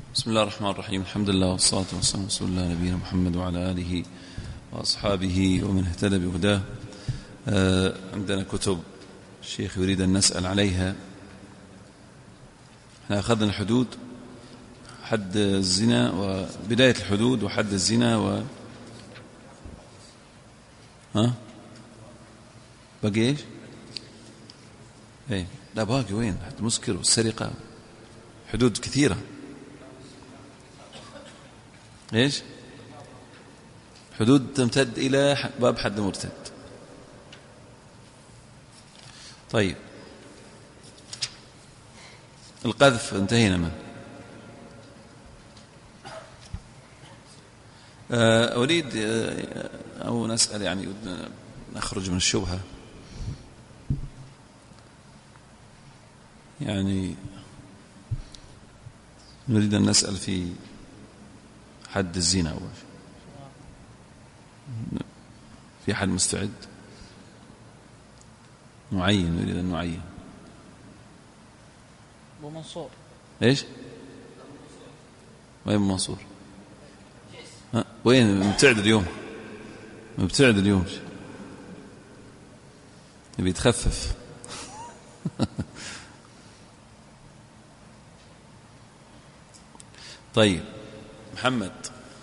بسم الله الرحمن الرحيم. الحمد لله والصلاة والسلام على رسول الله نبينا محمد وعلى آله وأصحابه ومن اهتدى بهداه. عندنا كتب الشيخ يريد أن نسأل عليها. احنا أخذنا الحدود، حد الزنا وبداية الحدود وحد الزنا باقي ايش؟ ايه لا باقي وين؟ حد المسكر والسرقة، حدود كثيرة. ايش؟ حدود تمتد إلى باب حد مرتد. طيب القذف انتهينا منه. أريد أو نسأل، يعني نخرج من الشبهة، يعني نريد أن نسأل في حد الزنا أول. في حد مستعد معين؟ نريد أن نعين. أبو منصور. إيش؟ وين منصور؟ وين مبتعد اليوم؟ مبتعد اليوم، يبي يتخفف. طيب محمد،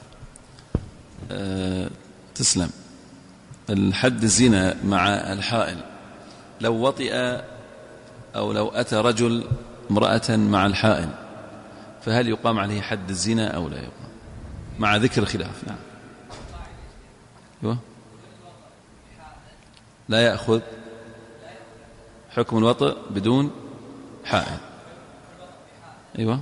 تسلم. الحد الزنا مع الحائل، لو وطئ أو لو أتى رجل امرأة مع الحائل، فهل يقام عليه حد الزنا أو لا يقام؟ مع ذكر الخلاف. نعم. أيوة. لا يأخذ حكم الوطئ بدون حائل. أيوة.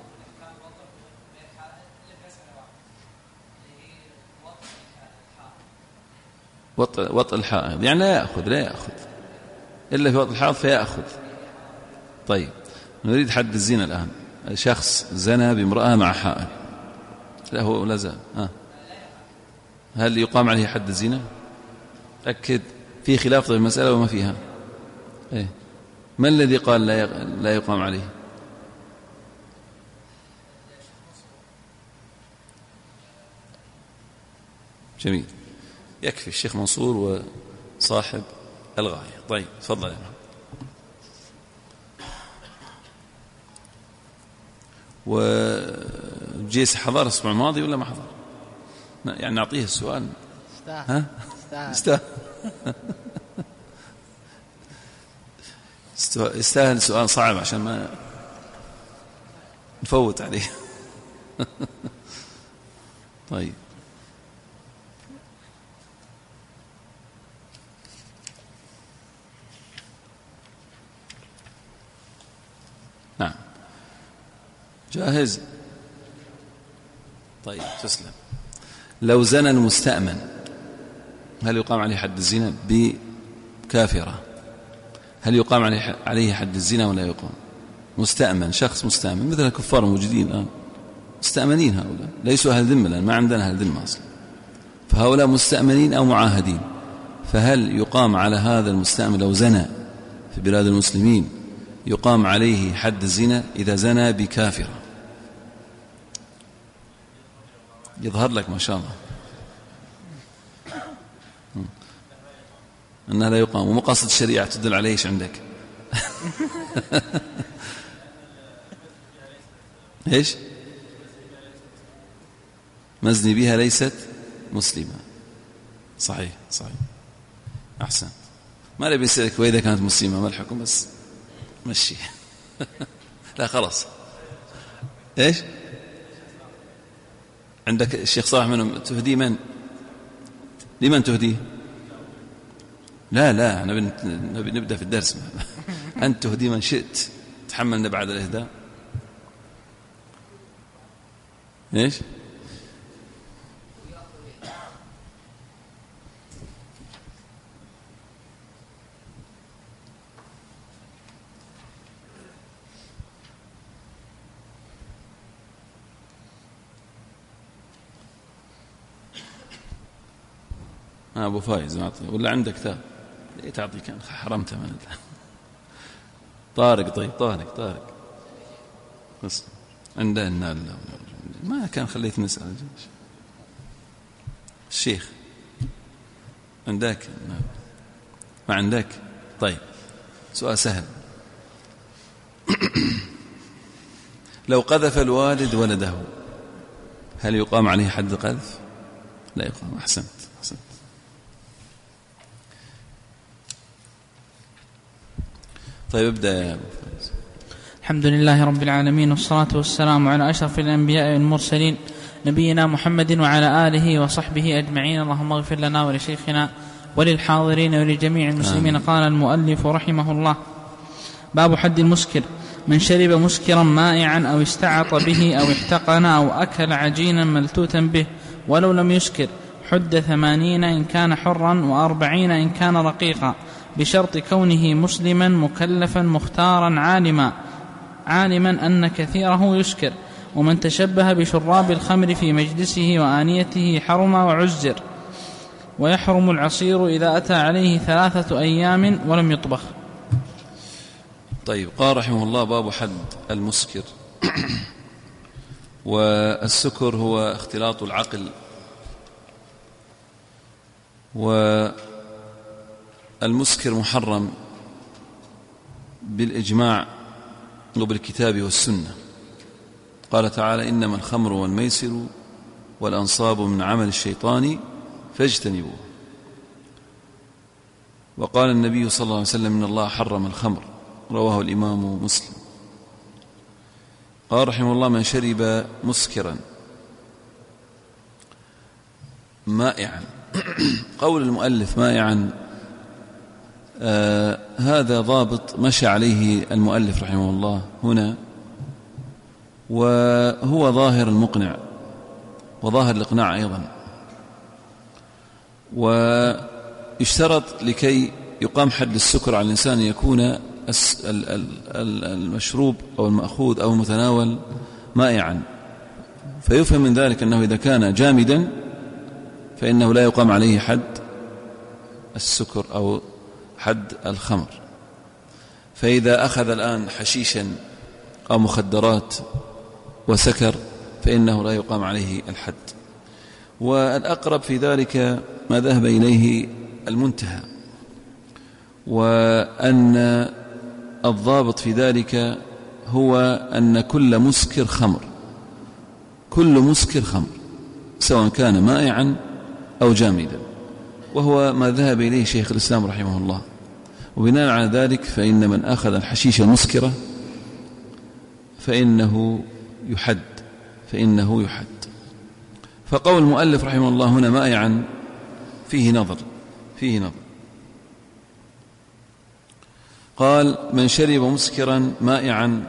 وطئ الحائض، يعني لا يأخذ إلا في وطئ الحائض فيأخذ. طيب نريد حد الزنا الآن. شخص زنى بامرأة مع حائض، لا هو لا زال، هل يقام عليه حد الزنا؟ أكد، في خلاف في المسألة وما فيها. إيه؟ ما الذي قال لا يقام عليه؟ جميل، يكفي الشيخ منصور وصاحب الغاية. طيب تفضل يا محمد. وجيس حضر الأسبوع الماضي ولا ما حضر؟ يعني نعطيه السؤال. يستاهل سؤال صعب عشان ما نفوت عليه. طيب نعم، جاهز. طيب تسلم. لو زنى المستأمن، هل يقام عليه حد الزنا بكافرة؟ هل يقام عليه حد الزنا ولا يقام؟ مستأمن، شخص مستأمن مثل الكفار الموجودين الآن، مستأمنين، هؤلاء ليسوا أهل ذمة الآن، ما عندنا أهل ذمة أصلا، فهؤلاء مستأمنين أو معاهدين. فهل يقام على هذا المستأمن لو زنى في بلاد المسلمين، يقام عليه حد الزنا إذا زنى بكافرة؟ يظهر لك ما شاء الله أنها لا يقام، ومقاصد الشريعة تدل عليه. إيش عندك؟ إيش؟ مزني بها ليست مسلمة. صحيح صحيح، أحسن. ما نبي نسألك وإذا كانت مسلمة ما الحكم، بس مشي. لا خلاص. إيش عندك الشيخ صالح منهم؟ تهدي من؟ لمن تهديه؟ لا نبي نبدأ في الدرس. أنت تهدي من شئت، تحملنا بعد الإهداء. إيش؟ أبو فايز أعطي، ولا عندك كتاب؟ ليه تعطي؟ كان حرمته من طارق. طيب طارق بس عندنا ما كان خليت نسأل الشيخ عندك؟ ما عندك؟ طيب سؤال سهل. لو قذف الوالد ولده هل يقام عليه حد القذف؟ لا يقام. أحسنت. طيب ابدأ يا أبو فارس. الحمد لله رب العالمين، والصلاة والسلام على أشرف الأنبياء والمرسلين نبينا محمد وعلى آله وصحبه أجمعين. اللهم اغفر لنا ولشيخنا وللحاضرين ولجميع المسلمين. قال المؤلف رحمه الله: باب حد المسكر. من شرب مسكرا مائعا أو استعط به أو احتقن أو أكل عجينا ملتوتا به ولو لم يسكر حد 80 إن كان حرا و40 إن كان رقيقا، بشرط كونه مسلما مكلفا مختارا عالما أن كثيره يسكر. ومن تشبه بشراب الخمر في مجلسه وآنيته حرم وعزر. ويحرم العصير إذا أتى عليه 3 أيام ولم يطبخ. طيب قال رحمه الله: باب حد المسكر. والسكر هو اختلاط العقل، والمسكر محرم بالإجماع وبالكتاب والسنة. قال تعالى: إنما الخمر والميسر والأنصاب من عمل الشيطان فاجتنبوه. وقال النبي صلى الله عليه وسلم: إن الله حرم الخمر. رواه الإمام مسلم. قال رحمه الله: من شرب مسكرا مائعا. قول المؤلف مائعا هذا ضابط مشى عليه المؤلف رحمه الله هنا، وهو ظاهر المقنع وظاهر الإقناع أيضا. ويشترط لكي يقام حد السكر على الإنسان أن يكون المشروب أو المأخوذ أو المتناول مائعا، فيفهم من ذلك أنه إذا كان جامدا فإنه لا يقام عليه حد السكر أو حد الخمر. فإذا أخذ الآن حشيشا أو مخدرات وسكر فإنه لا يقام عليه الحد. والأقرب في ذلك ما ذهب إليه المنتهى، وأن الضابط في ذلك هو أن كل مسكر خمر، كل مسكر خمر سواء كان مائعا أو جامدا، وهو ما ذهب إليه شيخ الإسلام رحمه الله. وبناء على ذلك فإن من أخذ الحشيش المسكرة فإنه يحد. فقول المؤلف رحمه الله هنا مائعا فيه نظر. قال: من شرب مسكرا مائعا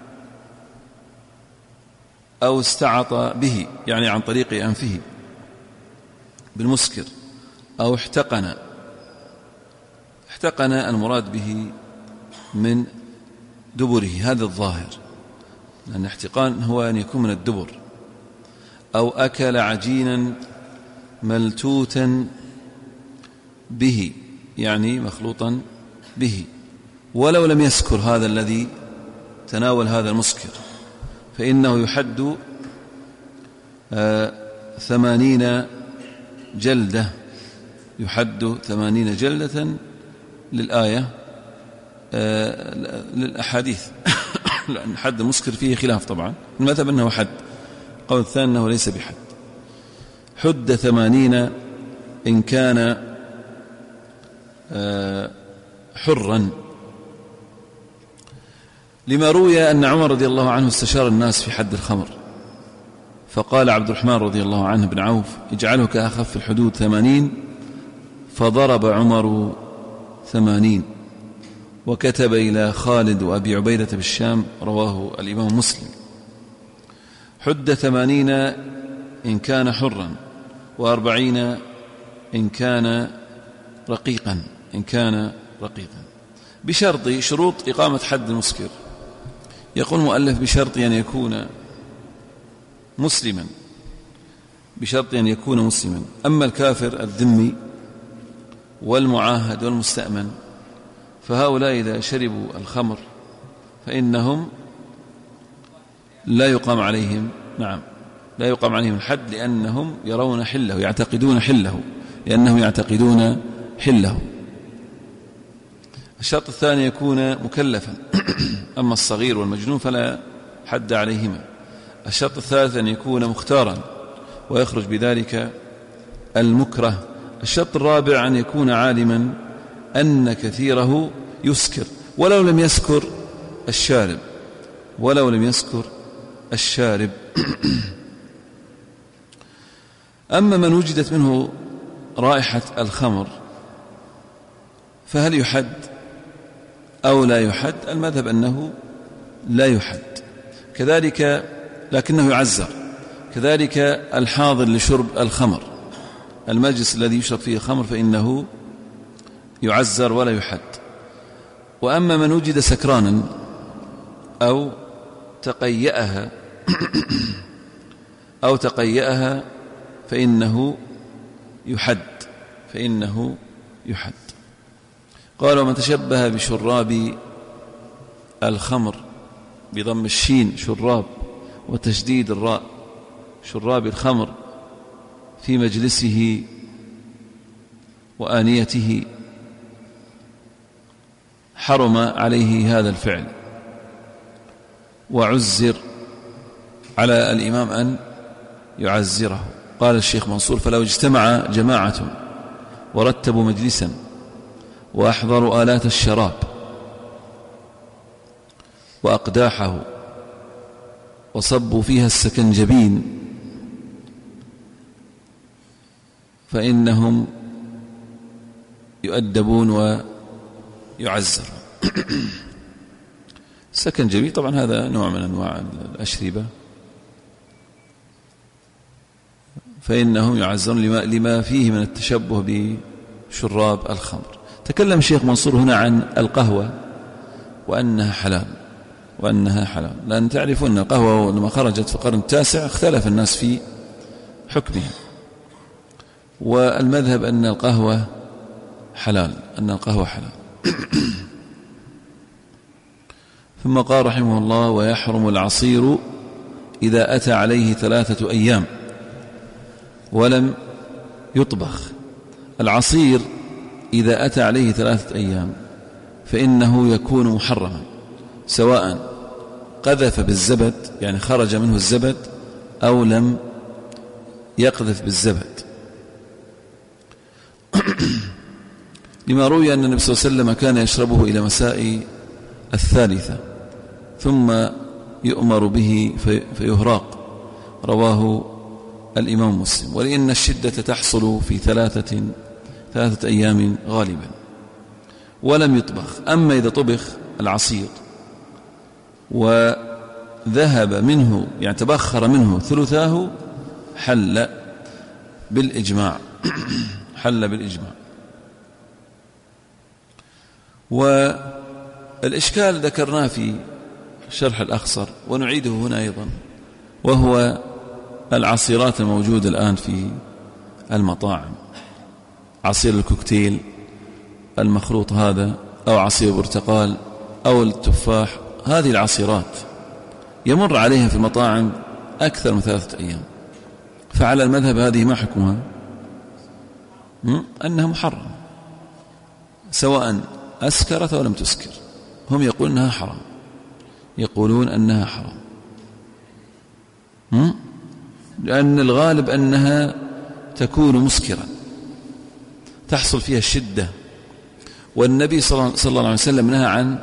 أو استعط به، يعني عن طريق أنفه بالمسكر، أو احتقن المراد به من دبره، هذا الظاهر، لأن احتقان هو أن يكون من الدبر. أو أكل عجينا ملتوتا به، يعني مخلوطا به، ولو لم يسكر هذا الذي تناول هذا المسكر فإنه يحد 80 جلدة. يحد 80 جلدة للآية للأحاديث. لأن حد المسكر فيه خلاف طبعا، المذهب أنه حد، قول الثاني أنه ليس بحد. حد 80 إن كان حرا، لما روي أن عمر رضي الله عنه استشار الناس في حد الخمر، فقال عبد الرحمن رضي الله عنه بن عوف: اجعله كأخف الحدود 80، فضرب عمر 80، وكتب إلى خالد وأبي عبيدة بالشام. رواه الإمام مسلم. حد 80 إن كان حرا، و40 إن كان رقيقا، شروط إقامة حد المسكر. يقول المؤلف: بشرط أن يكون مسلما، أما الكافر الذمي والمعاهد والمستأمن فهؤلاء إذا شربوا الخمر فإنهم لا يقام عليهم لا يقام عليهم الحد لأنهم يرون حله، يعتقدون حله، لأنهم يعتقدون حله. الشرط الثاني يكون مكلفا، أما الصغير والمجنون فلا حد عليهما. الشرط الثالث أن يكون مختارا ويخرج بذلك المكره. الشرط الرابع أن يكون عالما أن كثيره يسكر ولو لم يسكر الشارب، ولو لم يسكر الشارب. أما من وجدت منه رائحة الخمر فهل يحد أو لا يحد؟ المذهب أنه لا يحد، كذلك لكنه يعزر. كذلك الحاضر لشرب الخمر، المجلس الذي يشرب فيه الخمر فإنه يعزر ولا يحد. وأما من وجد سكرانا أو تقيأها فإنه يحد. قال: ومن تشبه بشراب الخمر بضم الشين شراب وتشديد الراء شراب الخمر في مجلسه وآنيته حرم عليه هذا الفعل، وعزر على الإمام أن يعزره. قال الشيخ منصور: فلو اجتمع جماعة ورتبوا مجلسا وأحضروا آلات الشراب وأقداحه وصبوا فيها السكنجبين فإنهم يؤدبون ويعزرون. السكنجبين طبعا هذا نوع من أنواع الأشربة، فإنهم يعزرون لما فيه من التشبه بشراب الخمر. تكلم الشيخ منصور هنا عن القهوة وأنها حلال، لأن تعرفون أن القهوة لما خرجت في القرن التاسع اختلف الناس في حكمها، والمذهب أن القهوة حلال. ثم قال رحمه الله: ويحرم العصير إذا أتى عليه 3 أيام ولم يطبخ. العصير إذا أتى عليه 3 أيام فإنه يكون محرما، سواء قذف بالزبد يعني خرج منه الزبد أو لم يقذف بالزبد، لما روي أن النبي صلى الله عليه وسلم كان يشربه إلى مساء 3 ثم يؤمر به فيهراق، رواه الإمام مسلم. ولأن الشدة تحصل في 3 أيام غالبا ولم يطبخ. أما إذا طبخ العصير وذهب منه يعني تبخر منه ثلثاه حل بالإجماع. والإشكال ذكرناه في شرح الأخصر ونعيده هنا أيضا، وهو العصيرات الموجودة الآن في المطاعم، عصير الكوكتيل المخلوط هذا أو عصير برتقال أو التفاح. هذه العصيرات يمر عليها في المطاعم أكثر من 3 أيام، فعلى المذهب هذه ما حكمها؟ أنها محرم سواء أسكرت أو لم تسكر. هم يقولون أنها حرام، لأن الغالب أنها تكون مسكرا تحصل فيها الشدة. والنبي صلى الله عليه وسلم نهى عن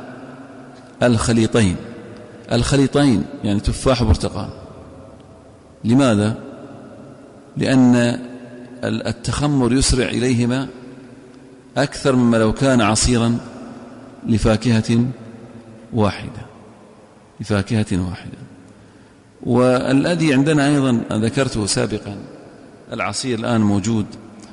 الخليطين يعني تفاح وبرتقال. لماذا؟ لأن التخمر يسرع إليهما أكثر مما لو كان عصيرا لفاكهة واحدة. والذي عندنا أيضا ذكرته سابقا، العصير الآن موجود،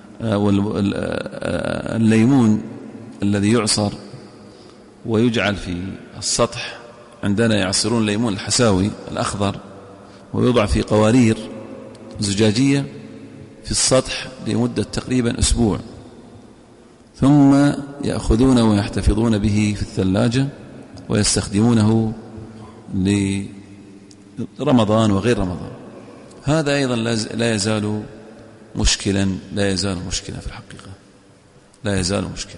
الليمون الذي يعصر ويجعل في السطح. عندنا يعصرون الليمون الحساوي الأخضر ويوضع في قوارير زجاجية في السطح لمدة تقريبا أسبوع، ثم يأخذونه ويحتفظون به في الثلاجة ويستخدمونه لرمضان وغير رمضان. هذا أيضا لا يزال مشكلا، لا يزال مشكلا في الحقيقة، لا يزال مشكلا.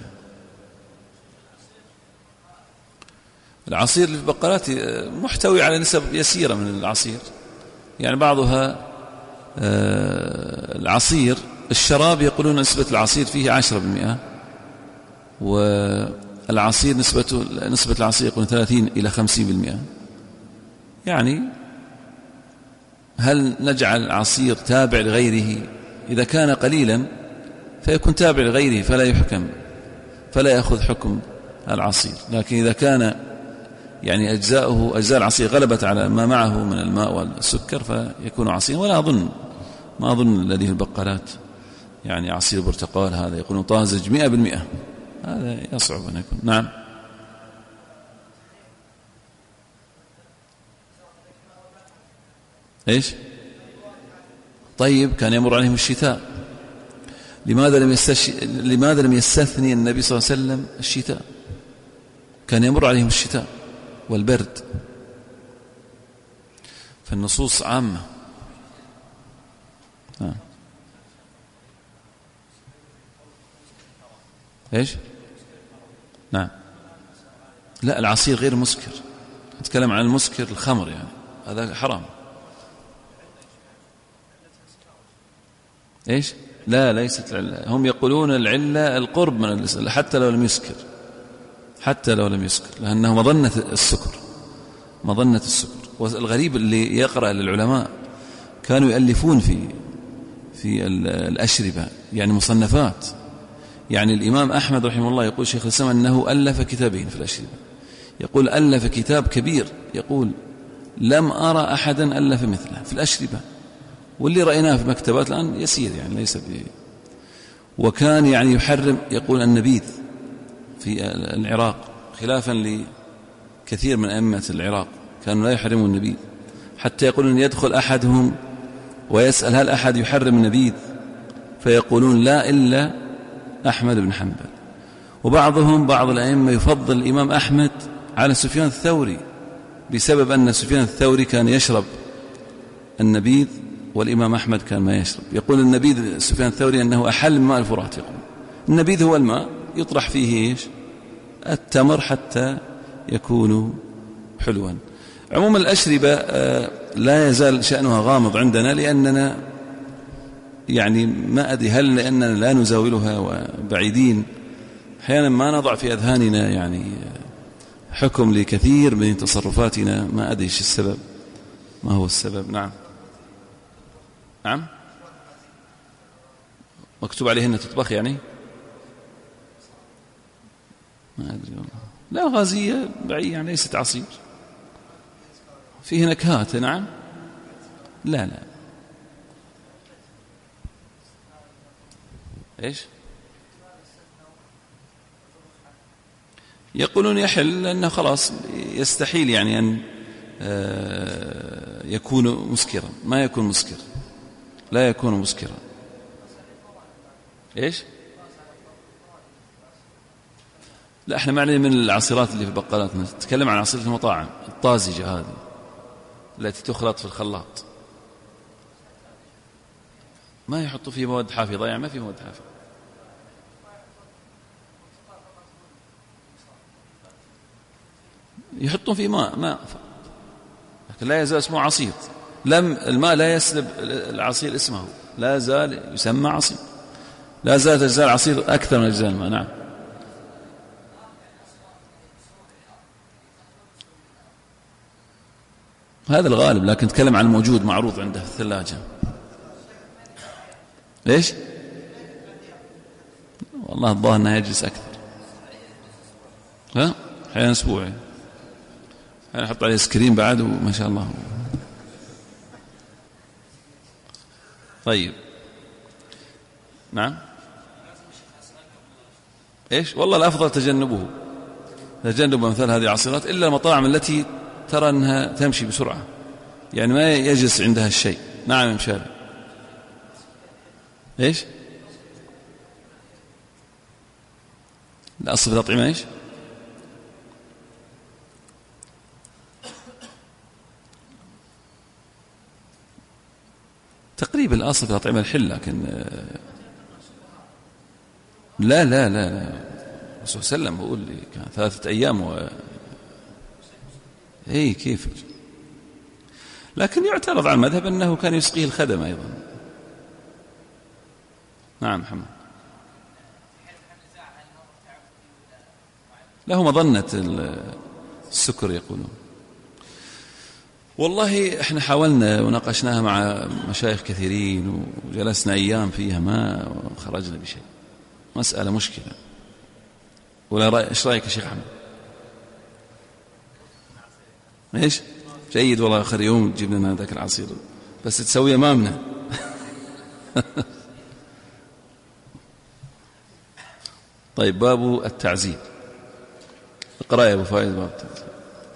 العصير اللي في البقالات محتوي على نسب يسيرة من العصير، يعني بعضها العصير الشراب يقولون نسبة العصير فيه 10%، والعصير نسبة العصير يقولون 30 إلى 50%. يعني هل نجعل العصير تابع لغيره؟ إذا كان قليلا فيكون تابع لغيره فلا يحكم، فلا يأخذ حكم العصير. لكن إذا كان يعني أجزاء العصير غلبت على ما معه من الماء والسكر فيكون عصير. ولا ما أظن الذي في البقالات يعني عصير برتقال هذا يكون طازج 100%، هذا يصعب أن يكون. نعم. إيش؟ طيب كان يمر عليهم الشتاء، لماذا لم يستثني النبي صلى الله عليه وسلم الشتاء؟ كان يمر عليهم الشتاء والبرد، فالنصوص عامة. إيش؟ نعم. لا، العصير غير مسكر، نتكلم عن المسكر الخمر، يعني هذا حرام. إيش؟ لا، ليست العلة. هم يقولون العلة القرب من اللسان حتى لو لم يسكر، حتى لو لم يسكر، لأنه مظنة السكر. والغريب اللي يقرأ للعلماء كانوا يؤلفون في الأشربة، يعني مصنفات. يعني الإمام أحمد رحمه الله يقول شيخ الإسلام أنه ألف كتابين في الأشربة، يقول ألف كتاب كبير، يقول لم أرى أحدا ألف مثله في الأشربة، واللي رأيناه في مكتبات الآن يسير، يعني ليس وكان يعني يحرم، يقول النبيذ في العراق، خلافا لكثير من أئمة العراق كانوا لا يحرموا النبيذ، حتى يقولون أن يدخل أحدهم ويسأل هل أحد يحرم النبيذ، فيقولون لا إلا أحمد بن حنبل. بعض الأئمة يفضل الإمام أحمد على سفيان الثوري، بسبب أن سفيان الثوري كان يشرب النبيذ والإمام أحمد كان ما يشرب. يقول النبيذ سفيان الثوري أنه أحل من ماء الفرات، يقول النبيذ هو الماء يطرح فيه إيش؟ التمر حتى يكون حلوا. عموما الأشربة لا يزال شأنها غامض عندنا، لأننا يعني ما أدري هل لأننا لا نزاولها وبعيدين، أحيانا ما نضع في أذهاننا يعني حكم لكثير من تصرفاتنا، ما أدري إيش السبب، ما هو السبب. نعم مكتوب عليهن تطبخ، يعني ما أدري والله. لا، غازية بعيد، يعني ليست عصير، فيه نكهات. نعم. لا إيش؟ يقولون يحل لأنه خلاص يستحيل يعني أن يكون مسكرا، ما يكون مسكر، لا يكون مسكرا. إيش؟ لا، احنا معني من العصيرات اللي في البقالات، نتكلم عن عصيرة المطاعم الطازجة هذه التي تخلط في الخلاط، ما يحطوا فيه مواد حافظة، يعني ما فيه مواد حافظة. يحطون فيه ماء، لكن لا يزال اسمه عصير. الماء لا يسلب العصير اسمه، لا زال يسمى عصير، لا زالت أجزاء العصير أكثر من أجزاء الماء. نعم. هذا الغالب، لكن نتكلم عن الموجود معروض عنده في الثلاجة. ليش؟ والله الظاهر أنه يجلس أكثر، أحيانا أسبوعي، أحيانا أحط عليه سكرين بعد، وما شاء الله. طيب. نعم. إيش؟ والله الأفضل تجنب مثل هذه العصيرات، إلا المطاعم التي ترى أنها تمشي بسرعة، يعني ما يجلس عندها الشيء. نعم يا مشاري. إيش؟ الأصل في الأطعمة إيش؟ تقريب الأصل في الأطعمة الحل، لكن لا لا لا الرسول صلى الله عليه وسلم بقول لي كان 3 أيام إيه كيف، لكن يعترض على المذهب أنه كان يسقيه الخدم أيضا. نعم محمد. له مظنة السكر يقولون. والله احنا حاولنا وناقشناها مع مشايخ كثيرين وجلسنا أيام فيها ما خرجنا بشيء، مسألة مشكلة. ولا ايش رأيك يا شيخ أحمد؟ ايش؟ جيد والله، آخر يوم تجيب لنا ذاك العصير بس تسوي أمامنا. طيب باب التعزير، اقرأ يا أبو فايز باب التعزير.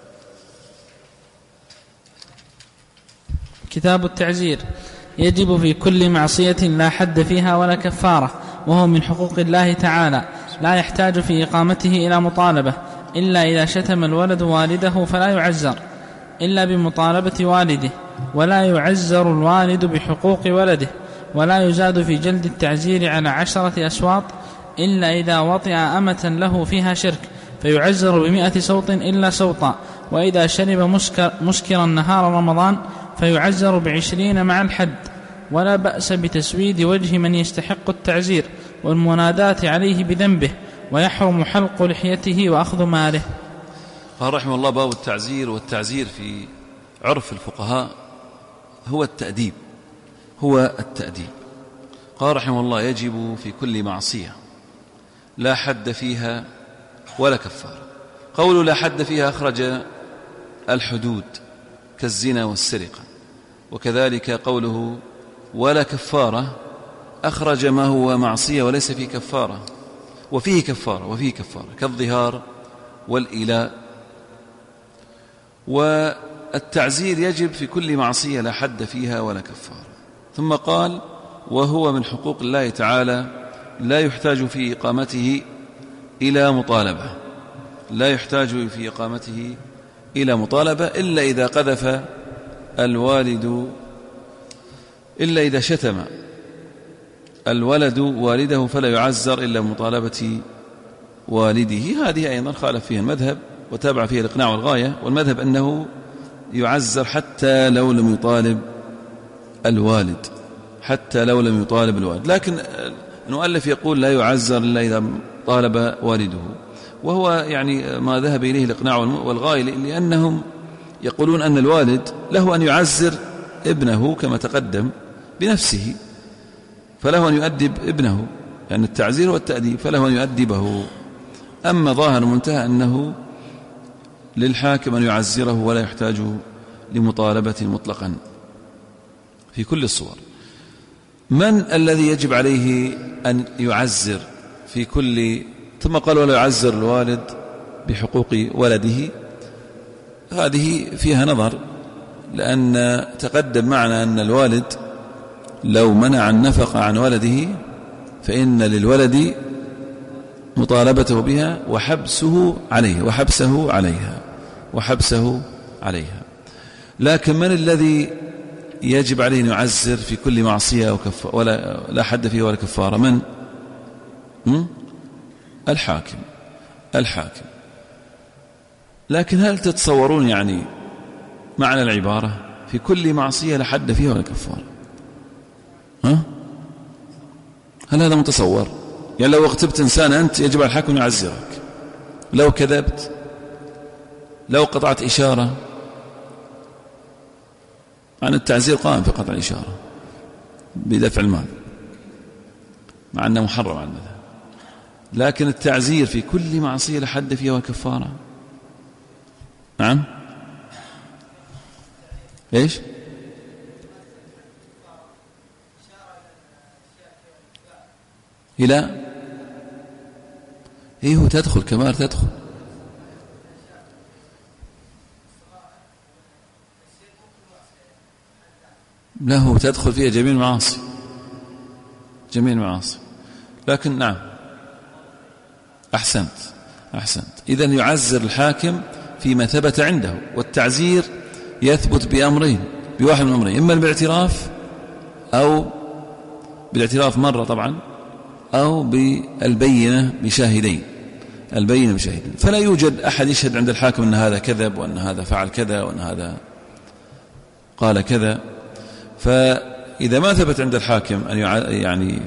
كتاب التعزير. يجب في كل معصية لا حد فيها ولا كفارة، وهو من حقوق الله تعالى، لا يحتاج في إقامته إلى مطالبة، إلا إذا شتم الولد والده فلا يعزر إلا بمطالبة والده، ولا يعزر الوالد بحقوق ولده، ولا يزاد في جلد التعزير على 10 أسواط إلا إذا وطئ أمة له فيها شرك، فيعزر ب100 صوت إلا صوتا، وإذا شرب مسكرا نهار رمضان فيعزر ب20 مع الحد. ولا بأس بتسويد وجه من يستحق التعزير والمناداة عليه بذنبه، ويحرم حلق لحيته وأخذ ماله. قال رحمه الله باب التعزير. والتعزير في عرف الفقهاء هو التأديب، هو التأديب. قال رحمه الله يجب في كل معصية لا حد فيها ولا كفارة. قول لا حد فيها أخرج الحدود كالزنا والسرقة، وكذلك قوله ولا كفارة أخرج ما هو معصية وليس فيه كفارة، وفيه كفارة كالظهار والإيلاء. والتعزير يجب في كل معصية لا حد فيها ولا كفارة. ثم قال وهو من حقوق الله تعالى، لا يحتاج في إقامته إلى مطالبة، لا يحتاج في إقامته إلى مطالبة إلا إذا قذف الوالد، إلا إذا شتم الولد والده فلا يعزر إلا مطالبة والده. هذه أيضا خالف فيها المذهب وتابع فيها الإقناع والغاية، والمذهب أنه يعزر حتى لو لم يطالب الوالد، حتى لو لم يطالب الوالد. لكن المؤلف يقول لا يعزر إلا إذا طالب والده، وهو يعني ما ذهب إليه الإقناع والغاية، لأنهم يقولون أن الوالد له أن يعزر ابنه كما تقدم بنفسه، فله أن يؤدب ابنه، لأن يعني التعزير والتأديب، فله أن يؤدبه. أما ظاهر منتهى أنه للحاكم أن يعزره ولا يحتاج لمطالبة مطلقا في كل الصور. من الذي يجب عليه أن يعزر في كل؟ ثم قال ولا يعزر الوالد بحقوق ولده. هذه فيها نظر، لأن تقدم معنا أن الوالد لو منع النفقة عن ولده فإن للولد مطالبته بها وحبسه عليها. لكن من الذي يجب عليه أن يعزر في كل معصية ولا لا حد فيه ولا كفارة؟ من؟ الحاكم. لكن هل تتصورون يعني معنى العبارة في كل معصية لا حد فيها ولا كفارة؟ هل هذا متصور؟ يعني لو اغتبت إنسان أنت يجب على الحاكم يعزرك، لو كذبت، لو قطعت إشارة، عن التعزير قائم في قطع الإشارة بدفع المال مع أنه محرم على المذهب. لكن التعزير في كل معصية لا حد فيها ولا كفارة. نعم. إيش؟ إلى هو تدخل كمال، تدخل له، تدخل فيها جميع المعاصي. لكن نعم أحسنت. إذن يعزر الحاكم فيما ثبت عنده، والتعزير يثبت بأمرين، بواحد من أمرين: إما بالاعتراف أو بالاعتراف مرة طبعا، أو بالبينة بشاهدين، البينة بشاهدين. فلا يوجد أحد يشهد عند الحاكم أن هذا كذب وأن هذا فعل كذا وأن هذا قال كذا. فإذا ما ثبت عند الحاكم أن يعني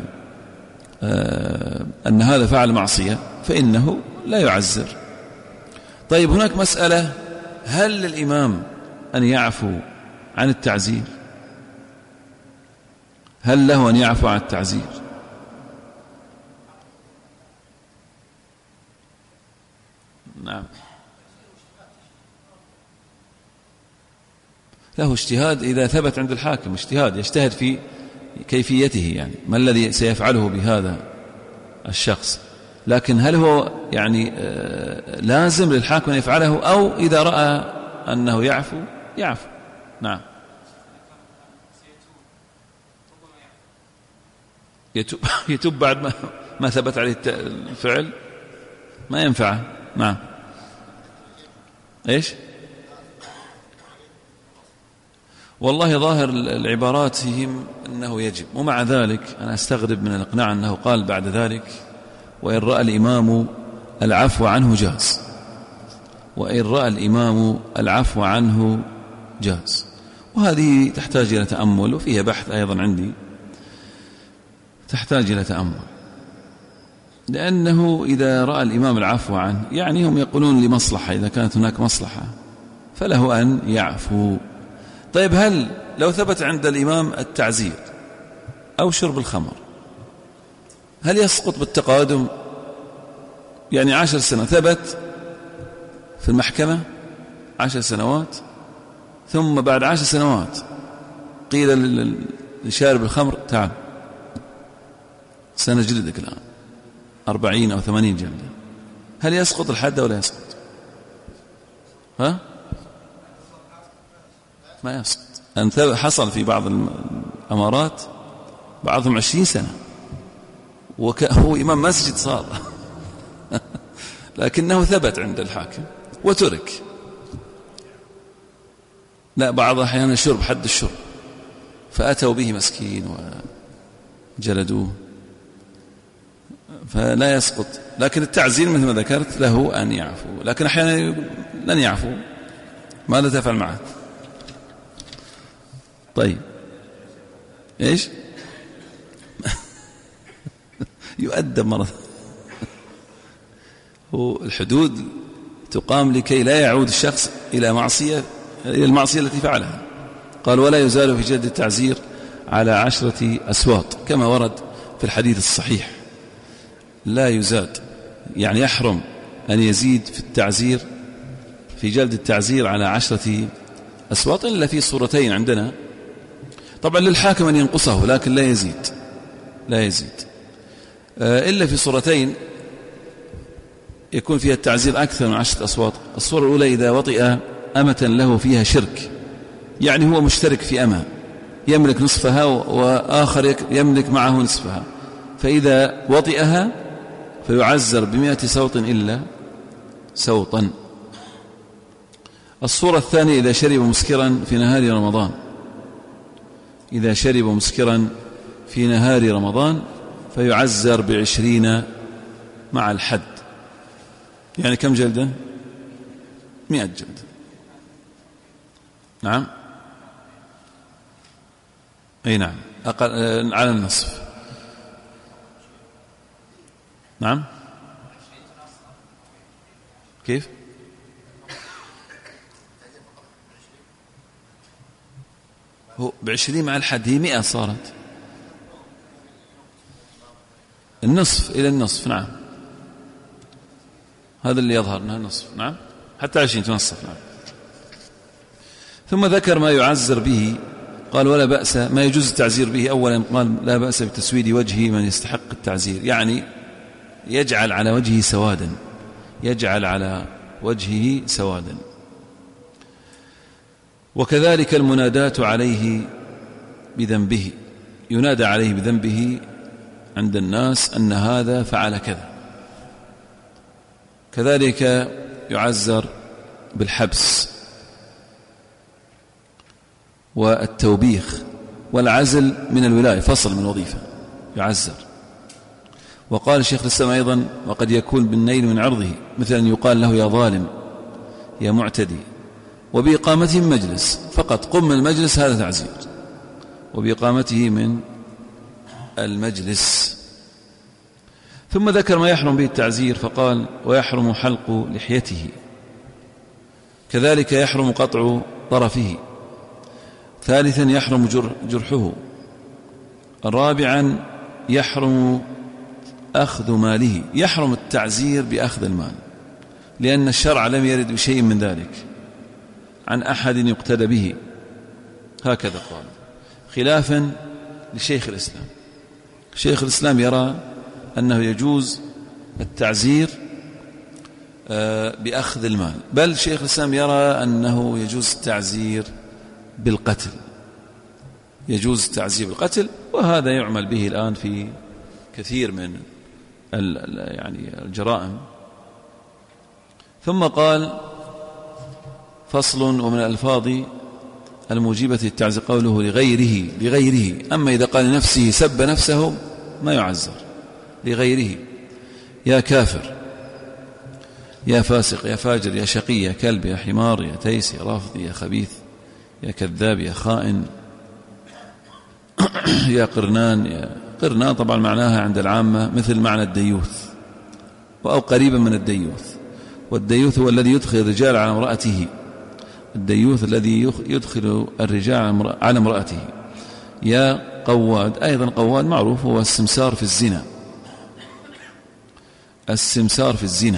أن هذا فعل معصية فإنه لا يعزر. طيب هناك مسألة، هل للإمام أن يعفو عن التعزير؟ هل له أن يعفو عن التعزير؟ نعم، له اجتهاد إذا ثبت عند الحاكم، اجتهاد يجتهد في كيفيته، يعني ما الذي سيفعله بهذا الشخص. لكن هل هو يعني لازم للحاكم أن يفعله، أو إذا رأى أنه يعفو يعفو؟ نعم، يتوب بعد ما ثبت عليه الفعل، ما ينفعه. نعم، إيش؟ والله ظاهر العبارات فيهم أنه يجب، ومع ذلك أنا أستغرب من الإقناع أنه قال بعد ذلك وإن رأى الإمام العفو عنه جاز، وإن رأى الإمام العفو عنه جاز. وهذه تحتاج إلى تأمل، وفيها بحث أيضا عندي تحتاج إلى تأمل، لأنه إذا رأى الإمام العفو عنه يعني هم يقولون لمصلحة، إذا كانت هناك مصلحة فله أن يعفو. طيب هل لو ثبت عند الإمام التعزير أو شرب الخمر، هل يسقط بالتقادم؟ يعني 10 سنة ثبت في المحكمة 10 سنوات، ثم بعد 10 سنوات قيل لشارب الخمر تعال سنجلدك الآن 40 أو 80 جلدة، هل يسقط الحد ولا يسقط؟ ها؟ ما يسقط. أن حصل في بعض الأمارات بعضهم 20 سنة وهو إمام مسجد صار لكنه ثبت عند الحاكم وترك. لا، بعض أحيانا الشرب حد الشرب، فأتوا به مسكين وجلدوه، فلا يسقط. لكن التعزير مثل ما ذكرت له أن يعفو، لكن أحيانا لن يعفو، ماذا تفعل معه؟ طيب إيش؟ يؤدب مرة. هو الحدود تقام لكي لا يعود الشخص إلى المعصية التي فعلها. قال ولا يزال في جلد التعزير على 10 أسواط، كما ورد في الحديث الصحيح. لا يزاد، يعني يحرم أن يزيد في التعزير، في جلد التعزير على 10 أسواط، إلا في صورتين عندنا. طبعا للحاكم أن ينقصه لكن لا يزيد إلا في صورتين يكون فيها التعزير أكثر من 10 أسواط. الصورة الأولى إذا وطئ أمة له فيها شرك، يعني هو مشترك في أمة يملك نصفها وآخر يملك معه نصفها، فإذا وطئها فيعزر ب100 صوت إلا سوطا. الصورة الثانية إذا شرب مسكرا في نهار رمضان، إذا شرب مسكرا في نهار رمضان فيعزر ب20 مع الحد، يعني كم جلدة؟ 100 جلدة. نعم، أي نعم، أقل على النصف. نعم، كيف؟ هو ب20 مع الحد، هي 100 صارت النصف إلى النصف. نعم، هذا اللي يظهر أنها النصف. نعم، حتى 20 تنصف. نعم. ثم ذكر ما يعزر به، قال ولا بأس، ما يجوز التعزير به. أولا قال لا بأس بتسويد وجهه من يستحق التعزير، يعني يجعل على وجهه سوادا، يجعل على وجهه سوادا. وكذلك المنادات عليه بذنبه، ينادى عليه بذنبه عند الناس أن هذا فعل كذا. كذلك يعزر بالحبس والتوبيخ والعزل من الولاية، فصل من الوظيفة يعزر. وقال الشيخ الإسلام أيضا: وقد يكون بالنيل من عرضه، مثل أن يقال له يا ظالم يا معتدي. وبإقامته من مجلس فقط، قم من المجلس، هذا تعزير. وبإقامته من المجلس. ثم ذكر ما يحرم به التعزير فقال: ويحرم حلق لحيته، كذلك يحرم قطع طرفه. ثالثا يحرم جرحه. رابعا يحرم أخذ ماله. يحرم التعزير بأخذ المال، لأن الشرع لم يرد بشيء من ذلك عن أحد يقتدى به، هكذا قال، خلافا لشيخ الإسلام. شيخ الإسلام يرى أنه يجوز التعزير بأخذ المال، بل شيخ الإسلام يرى أنه يجوز التعزير بالقتل، يجوز التعزير بالقتل، وهذا يعمل به الآن في كثير من يعني الجرائم. ثم قال: فصل: ومن الألفاظ الموجبة للتعزير قوله لغيره. أما إذا قال لنفسه سب نفسه ما يعزر، لغيره: يا كافر، يا فاسق، يا فاجر، يا شقي، يا كلب، يا حمار، يا تيس، يا رافض، يا خبيث، يا كذاب، يا خائن، يا قرنان. يا قرنان طبعا معناها عند العامة مثل معنى الديوث أو قريبا من الديوث. والديوث هو الذي يدخل الرجال على امرأته، الديوث الذي يدخل الرجال على امرأته. يا قواد، أيضا قواد معروف هو السمسار في الزنا، السمسار في الزنا.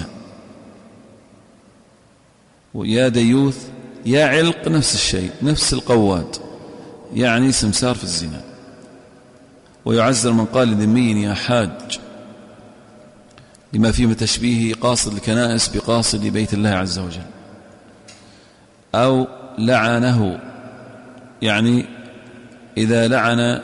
ويا ديوث، يا علق، نفس الشيء، نفس القواد، يعني سمسار في الزنا. ويعزر من قال لذمي يا حاج، لما فيه من تشبيه قاصد الكنائس بقاصد بيت الله عز وجل. أو لعنه، يعني إذا لعن،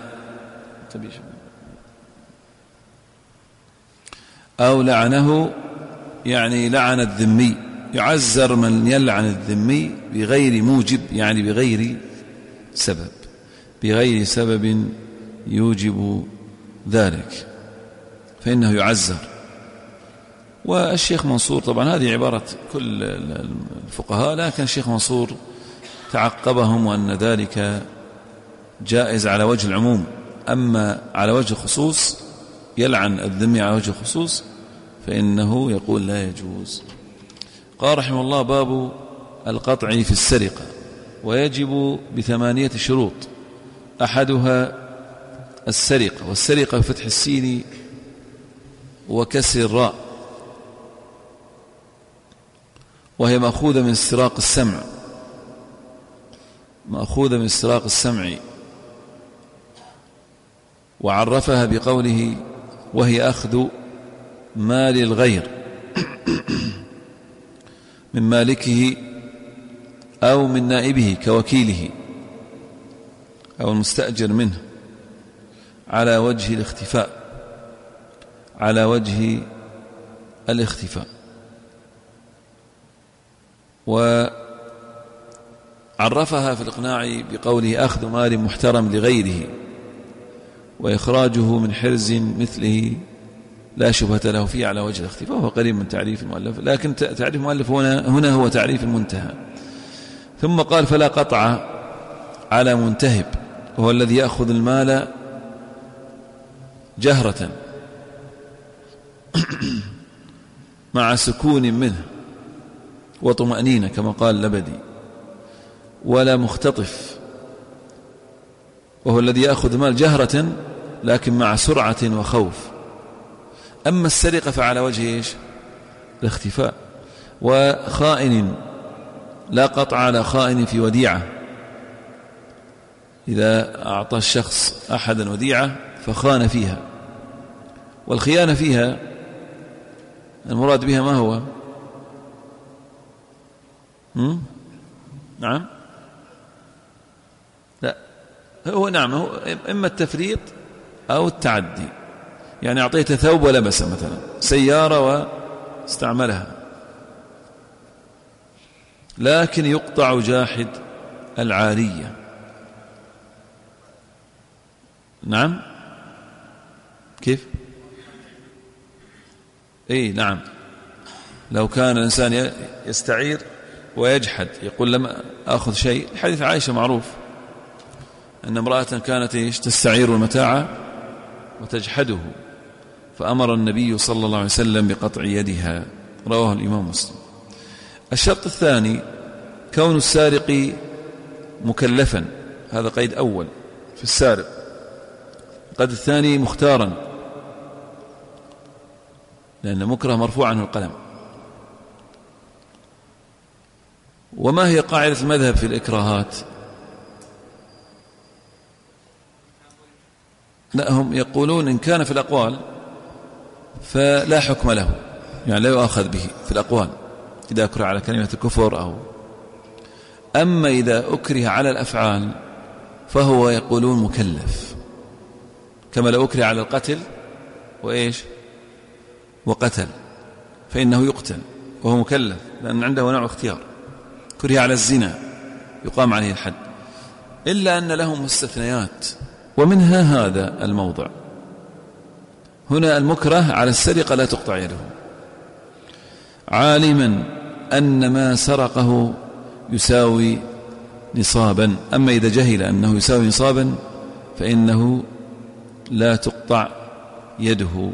أو لعنه يعني لعن الذمي. يعزر من يلعن الذمي بغير موجب، يعني بغير سبب، بغير سبب يوجب ذلك، فإنه يعزر. والشيخ منصور، طبعا هذه عبارة كل الفقهاء، لكن الشيخ منصور تعقبهم وأن ذلك جائز على وجه العموم، أما على وجه الخصوص يلعن الذمي على وجه الخصوص فإنه يقول لا يجوز. قال رحمه الله: باب القطع في السرقة، ويجب ب8 شروط، أحدها السرقة، والسرقة بفتح السين وكسر الراء، وهي مأخوذة من استراق السمع، مأخوذة من استراق السمع. وعرفها بقوله: وهي أخذ مال الغير من مالكه أو من نائبه كوكيله أو المستأجر منه على وجه الاختفاء، على وجه الاختفاء. وعرفها في الإقناع بقوله: أخذ مال محترم لغيره وإخراجه من حرز مثله لا شبهة له فيه على وجه الاختفاء. وهو قريب من تعريف المؤلف، لكن تعريف المؤلف هنا هو تعريف المنتهى. ثم قال: فلا قطع على منتهب، وهو الذي يأخذ المال جهرة مع سكون منه وطمأنينة كما قال لبدي، ولا مختطف، وهو الذي يأخذ المال جهرة لكن مع سرعة وخوف. أما السرقة فعلى وجه إيش؟ الاختفاء. وخائن، لا قطع على خائن في وديعة، إذا أعطى الشخص أحدا وديعة فخان فيها. والخيانة فيها المراد بها ما هو؟ نعم، لا، هو نعم، هو إما التفريط أو التعدي. يعني أعطيته ثوب ولبسه، مثلا سيارة واستعملها، لكن يقطع جاحد العارية. نعم كيف؟ اي نعم، لو كان الإنسان يستعير ويجحد يقول لم أخذ شيء. حديث عائشة معروف أن امرأة كانت تستعير المتاع وتجحده فأمر النبي صلى الله عليه وسلم بقطع يدها، رواه الإمام مسلم. الشرط الثاني كون السارق مكلفا، هذا قيد أول في السارق. القيد الثاني مختارا، لأن مكره مرفوع عنه القلم. وما هي قاعدة المذهب في الإكراهات؟ لا، هم يقولون إن كان في الأقوال فلا حكم له، يعني لا يؤاخذ به في الأقوال إذا أكره على كلمة الكفر أما إذا أكره على الأفعال فهو يقولون مكلف، كما لو أكره على القتل وقتل فإنه يقتل وهو مكلف، لأن عنده نوع اختيار. كره على الزنا يقام عليه الحد، إلا أن له مستثنيات، ومنها هذا الموضع. هنا المكره على السرقة لا تقطع يده، عالما أن ما سرقه يساوي نصابا. أما إذا جهل أنه يساوي نصابا فإنه لا تقطع يده.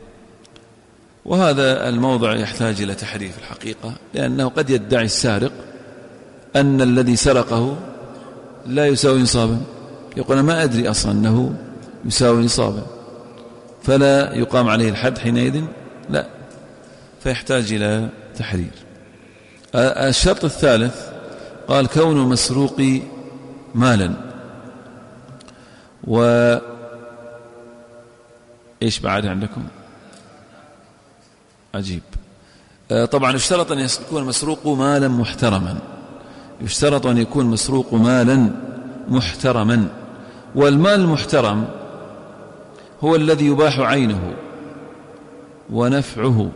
وهذا الموضع يحتاج إلى تحريف الحقيقة، لأنه قد يدعي السارق أن الذي سرقه لا يساوي نصابا، يقول أنا ما أدري أصلا أنه يساوي نصابا، فلا يقام عليه الحد حينئذ، لا، فيحتاج إلى تحرير. الشرط الثالث قال كون المسروق مالا. إيش بعد عندكم؟ عجيب. طبعا يشترط أن يكون المسروق مالا محترما، يشترط أن يكون مسروق مالا محترما. والمال المحترم هو الذي يباح عينه ونفعه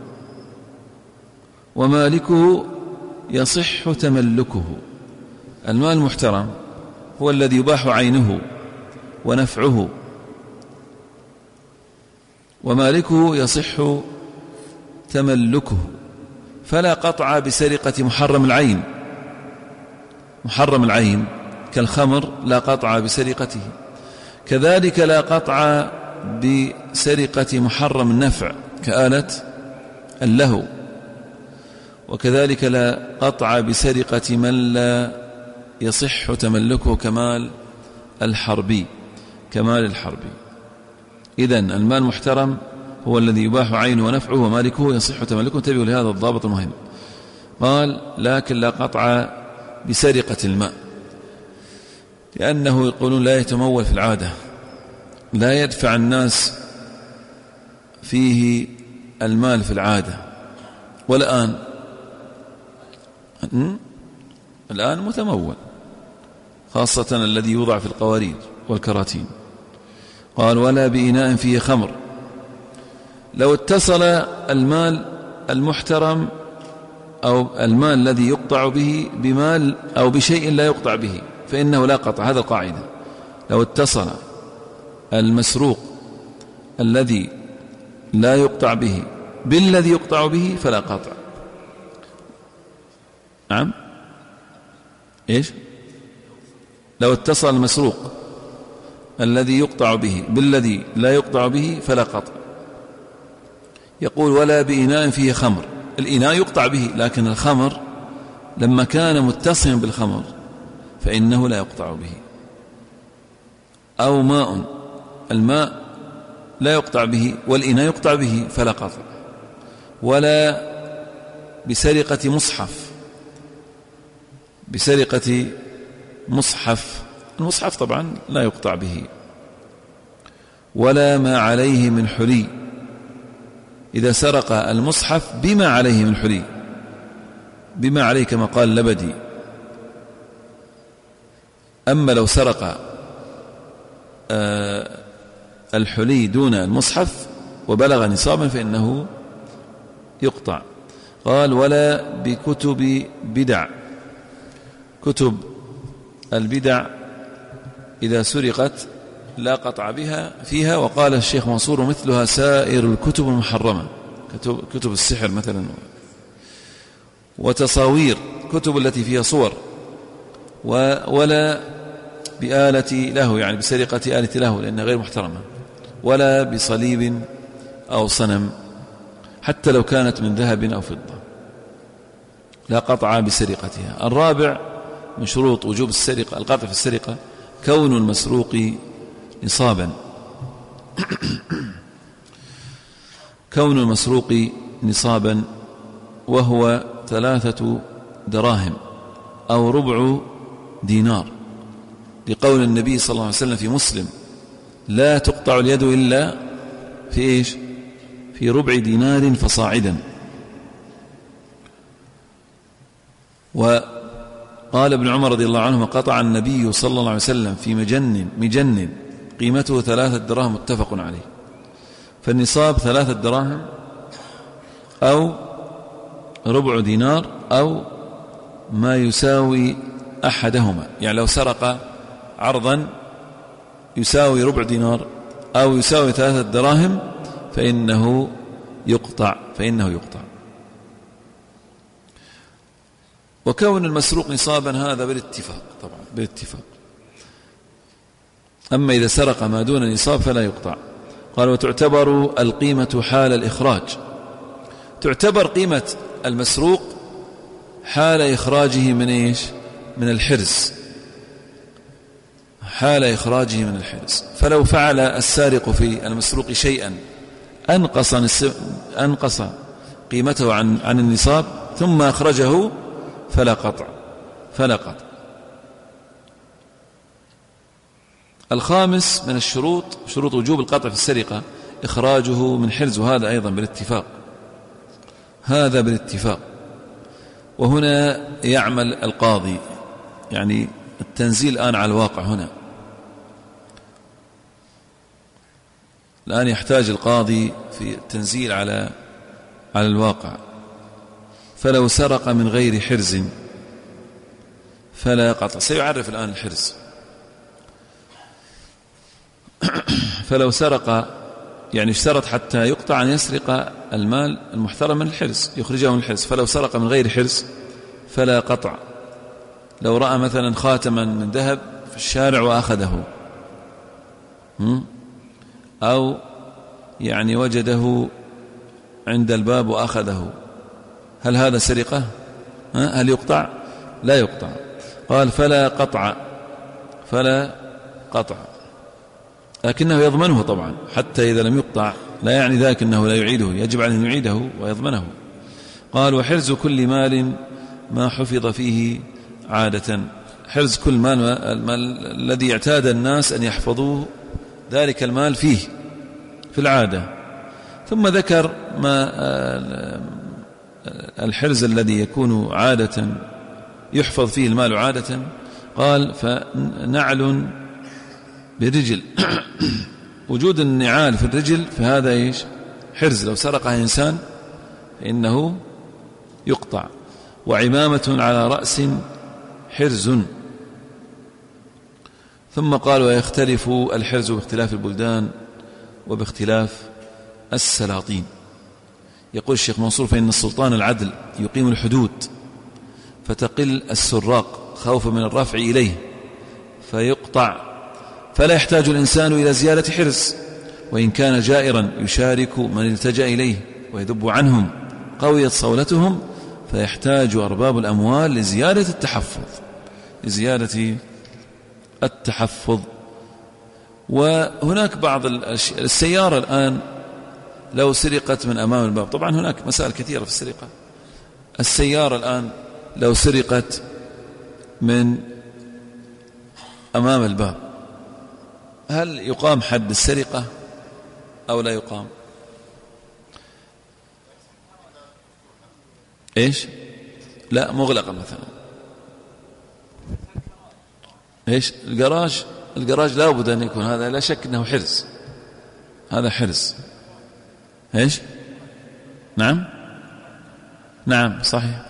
ومالكه يصح تملكه. المال المحترم هو الذي يباح عينه ونفعه ومالكه يصح تملكه، فلا قطع بسرقة محرم العين. محرم العين كالخمر لا قطع بسرقته، كذلك لا قطع بسرقة محرم النفع كآلة اللهو، وكذلك لا قطع بسرقة من لا يصح تملكه كمال الحربي. إذن المال المحترم هو الذي يباح عينه ونفعه ومالكه يصح تملكه. انتبهوا لهذا الضابط المهم. قال لكن لا قطع بسرقة الماء، لأنه يقولون لا يتمول في العادة، لا يدفع الناس فيه المال في العادة. والآن متمول، خاصة الذي يوضع في القوارير والكراتين. قال ولا بإناء فيه خمر. لو اتصل المال المحترم أو المال الذي يقطع به بمال أو بشيء لا يقطع به فإنه لا قطع. هذا القاعدة. لو اتصل المسروق الذي لا يقطع به بالذي يقطع به فلا قطع. نعم إيش؟ لو اتصل المسروق الذي يقطع به بالذي لا يقطع به فلا قطع. يقول ولا بإناء فيه خمر. الإناء يقطع به، لكن الخمر لما كان متصلا بالخمر فإنه لا يقطع به. أو ماء، الماء لا يقطع به والإناء يقطع به فلا قطع. ولا بسرقة مصحف، بسرقة مصحف، المصحف طبعا لا يقطع به. ولا ما عليه من حلي، إذا سرق المصحف بما عليه من حلي، بما عليه كما قال لبدي. أما لو سرق الحلي دون المصحف وبلغ نصابا فإنه يقطع. قال ولا بكتب بدع. كتب البدع إذا سرقت لا قطع فيها. وقال الشيخ منصور مثلها سائر الكتب المحرمة، كتب السحر مثلا، وتصاوير، كتب التي فيها صور، ولا بآلة له، يعني بسرقة آلة له لأنها غير محترمة، ولا بصليب أو صنم حتى لو كانت من ذهب أو فضة، لا قطع بسرقتها. الرابع من شروط وجوب السرقة، القطع في السرقة، كون المسروق نصابا كون المسروق نصابا، وهو 3 دراهم أو ربع دينار، لقول النبي صلى الله عليه وسلم في مسلم: لا تقطع اليد إلا في إيش؟ في ربع دينار فصاعدا. وقال ابن عمر رضي الله عنهما: قطع النبي صلى الله عليه وسلم في مجن قيمته 3 دراهم، متفق عليه. فالنصاب 3 دراهم أو ربع دينار أو ما يساوي أحدهما، يعني لو سرق عرضا يساوي ربع دينار أو يساوي 3 دراهم فإنه يقطع. وكون المسروق نصابا هذا بالاتفاق، طبعا بالاتفاق. أما إذا سرق ما دون نصاب فلا يقطع. قال: وتعتبر القيمة حال الإخراج، تعتبر قيمة المسروق حال إخراجه من إيش؟ من الحرز، حال إخراجه من الحرز. فلو فعل السارق في المسروق شيئا أنقص قيمته عن النصاب ثم أخرجه فلا قطع. الخامس من الشروط، شروط وجوب القطع في السرقة، إخراجه من حرز، وهذا أيضا بالاتفاق. وهنا يعمل القاضي، يعني التنزيل الآن على الواقع هنا، الآن يحتاج القاضي في التنزيل على الواقع. فلو سرق من غير حرز فلا قطع. سيعرف الآن الحرز. فلو سرق، يعني اشترط حتى يقطع أن يسرق المال المحترم من الحرز، يخرجه من الحرز. فلو سرق من غير حرز فلا قطع. لو رأى مثلا خاتما من ذهب في الشارع وأخذه، أو يعني وجده عند الباب وأخذه، هل هذا سرقة؟ هل يقطع؟ لا يقطع. قال: فلا قطع، لكنه يضمنه طبعا، حتى إذا لم يقطع لا يعني ذلك أنه لا يعيده، يجب عليه أن يعيده ويضمنه. قال: وحرز كل مال ما حفظ فيه عادة، حرز كل مال الذي اعتاد الناس أن يحفظوه ذلك المال فيه في العادة. ثم ذكر ما الحرز الذي يكون عادة يحفظ فيه المال عادة. قال: فنعل بالرجل وجود النعال في الرجل فهذا إيش؟ حرز. لو سرقها إنسان فإنه يقطع. وعمامة على رأس حرز. ثم قال: ويختلف الحرز باختلاف البلدان وباختلاف السلاطين. يقول الشيخ منصور: فإن السلطان العدل يقيم الحدود فتقل السراق خوفا من الرفع إليه فيقطع، فلا يحتاج الإنسان إلى زيادة حرز. وإن كان جائرا يشارك من التجأ إليه ويذب عنهم قويت صولتهم، فيحتاج أرباب الأموال لزيادة التحفظ. وهناك بعض السيارة الآن لو سرقت من أمام الباب، طبعا هناك مسائل كثيرة في السرقة. السيارة الآن لو سرقت من أمام الباب، هل يقام حد السرقة أو لا يقام؟ إيش؟ لا، مغلقة مثلا. إيش؟ الجراج لا بد أن يكون، هذا لا شك أنه حرز، هذا حرز. إيش؟ نعم صحيح.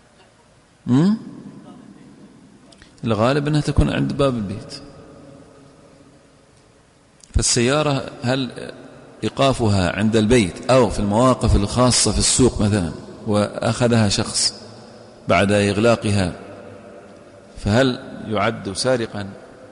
الغالب أنها تكون عند باب البيت. فالسيارة هل إيقافها عند البيت أو في المواقف الخاصة في السوق مثلا وأخذها شخص بعد إغلاقها، فهل يعد سارقا؟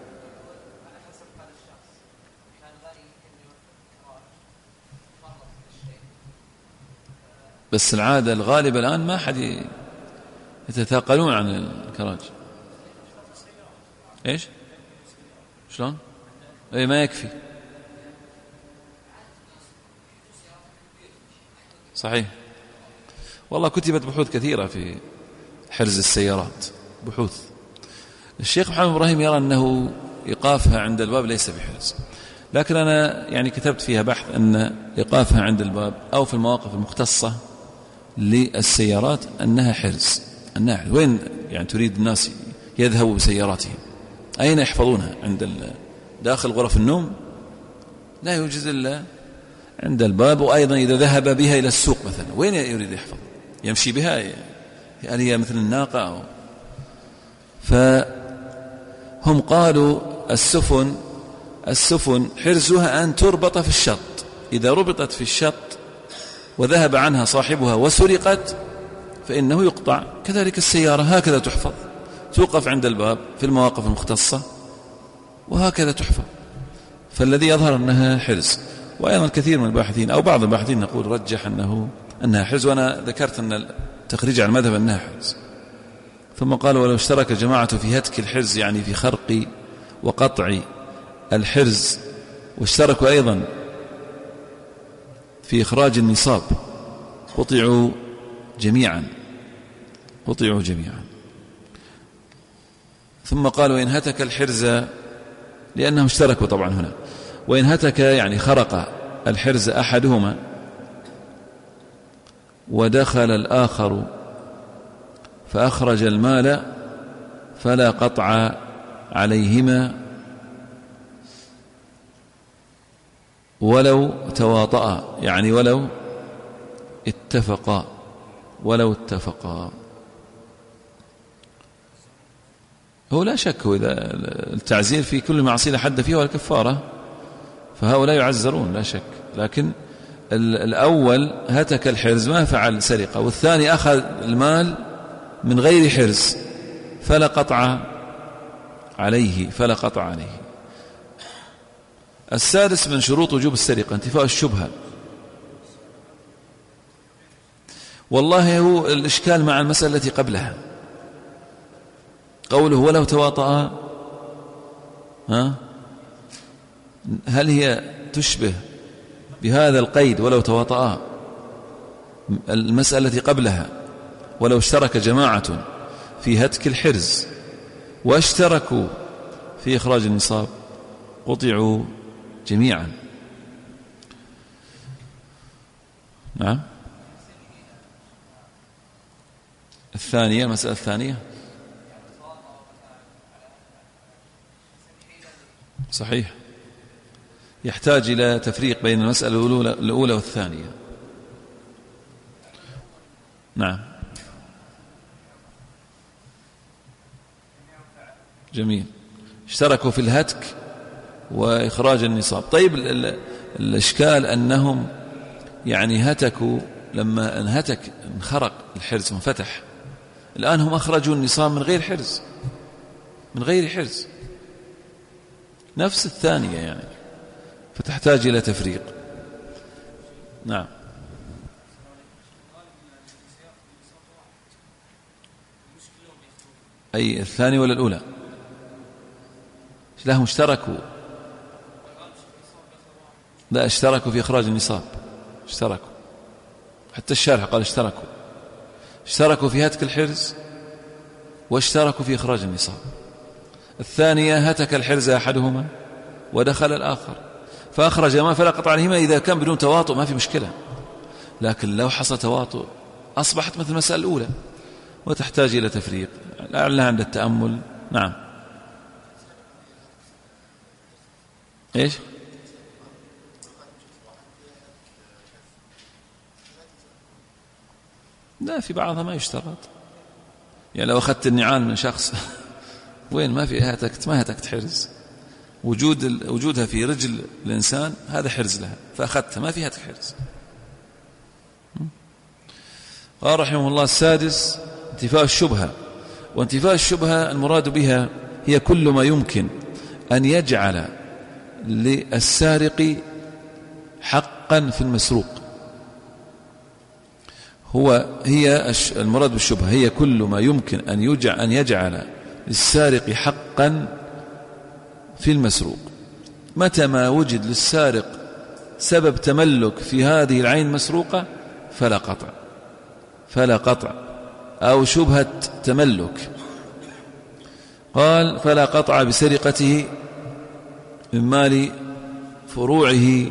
بس العادة الغالبة الآن ما حد يتثاقلون عن الكراج. إيش شلون؟ أي ما يكفي. صحيح. والله كتبت بحوث كثيرة في حرز السيارات، بحوث. الشيخ محمد إبراهيم يرى أنه إيقافها عند الباب ليس بحرز، لكن أنا يعني كتبت فيها بحث أن إيقافها عند الباب أو في المواقف المختصة للسيارات أنها حرز. أنها حرز. وين يعني تريد الناس يذهبوا بسياراتهم؟ أين يحفظونها؟ داخل غرف النوم؟ لا يوجد إلا عند الباب. وأيضا إذا ذهب بها إلى السوق مثلا وين يريد يحفظ؟ يمشي بها؟ هل هي مثل الناقة أو؟ فهم قالوا السفن حرزها أن تربط في الشط، إذا ربطت في الشط وذهب عنها صاحبها وسرقت فإنه يقطع. كذلك السيارة هكذا تحفظ، توقف عند الباب في المواقف المختصة وهكذا تحفظ. فالذي يظهر أنها حرز. وأيضا الكثير من الباحثين أو بعض الباحثين نقول رجح أنها حرز، وأنا ذكرت أن التخريج على المذهب أنها حرز. ثم قالوا ولو اشترك جماعة في هتك الحرز، يعني في خرق وقطع الحرز، واشتركوا أيضا في إخراج النصاب، قطعوا جميعا. ثم قالوا إن هتك الحرز، لأنهم اشتركوا طبعا هنا، وإن هتك يعني خرق الحرز أحدهما ودخل الآخر فأخرج المال فلا قطع عليهما ولو تواطأ، يعني ولو اتفقا. هو لا شك إذا التعزير في كل معصية حد فيها والكفارة فهؤلاء يعزرون لا شك. لكن الأول هتك الحرز ما فعل سرقة، والثاني أخذ المال من غير حرز فلا قطع عليه. السادس من شروط وجوب السرقة انتفاء الشبهة. والله هو الإشكال مع المسألة التي قبلها، قوله ولو تواطأ، هل هي تشبه بهذا القيد ولو تواطأ المسألة التي قبلها ولو اشترك جماعة في هتك الحرز واشتركوا في إخراج النصاب قطعوا جميعا؟ نعم. الثانية، المسألة الثانية صحيح، يحتاج إلى تفريق بين المسألة الأولى والثانية. نعم جميل. اشتركوا في الهتك وإخراج النصاب. طيب الإشكال أنهم يعني هتكوا لما انخرق الحرز وانفتح، الآن هم أخرجوا النصاب من غير حرز، نفس الثانية يعني، فتحتاج إلى تفريق. نعم. أي الثانية ولا الأولى؟ لهم اشتركوا، لا اشتركوا في إخراج النصاب، اشتركوا، حتى الشارح قال اشتركوا في هتك الحرز واشتركوا في إخراج النصاب. الثانية هتك الحرز أحدهما ودخل الآخر فأخرج ما فلا قطع عليهما. إذا كان بدون تواطؤ ما في مشكلة، لكن لو حصل تواطؤ أصبحت مثل المسألة الأولى وتحتاج إلى تفريق لعلها عند التأمل. نعم. إيش؟ لا، في بعضها ما يشترط. يعني لو أخذت النعال من شخص وين ما في ما هتكت حرز، وجودها في رجل الإنسان هذا حرز لها، فأخذتها ما فيها حرز. قال رحمه الله: السادس انتفاء الشبهة. وانتفاء الشبهة المراد بها هي كل ما يمكن أن يجعل للسارق حقا في المسروق. هي المراد بالشبهة هي كل ما يمكن أن يجعل للسارق حقا في المسروق. متى ما وجد للسارق سبب تملك في هذه العين المسروقة فلا قطع أو شبهة تملك. قال: فلا قطع بسرقته من مال فروعه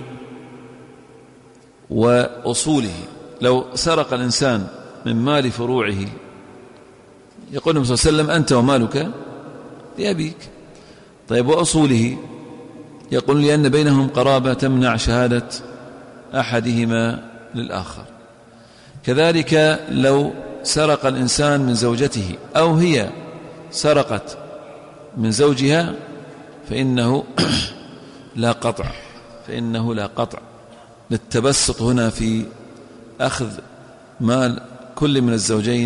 وأصوله. لو سرق الإنسان من مال فروعه يقول النبي صلى الله عليه وسلم: أنت ومالك لأبيك. طيب وأصوله؟ يقول: لأن بينهم قرابة تمنع شهادة أحدهما للآخر. كذلك لو سرق الإنسان من زوجته أو هي سرقت من زوجها فإنه لا قطع للتبسط هنا في أخذ مال كل من الزوجين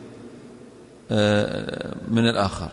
من الآخر.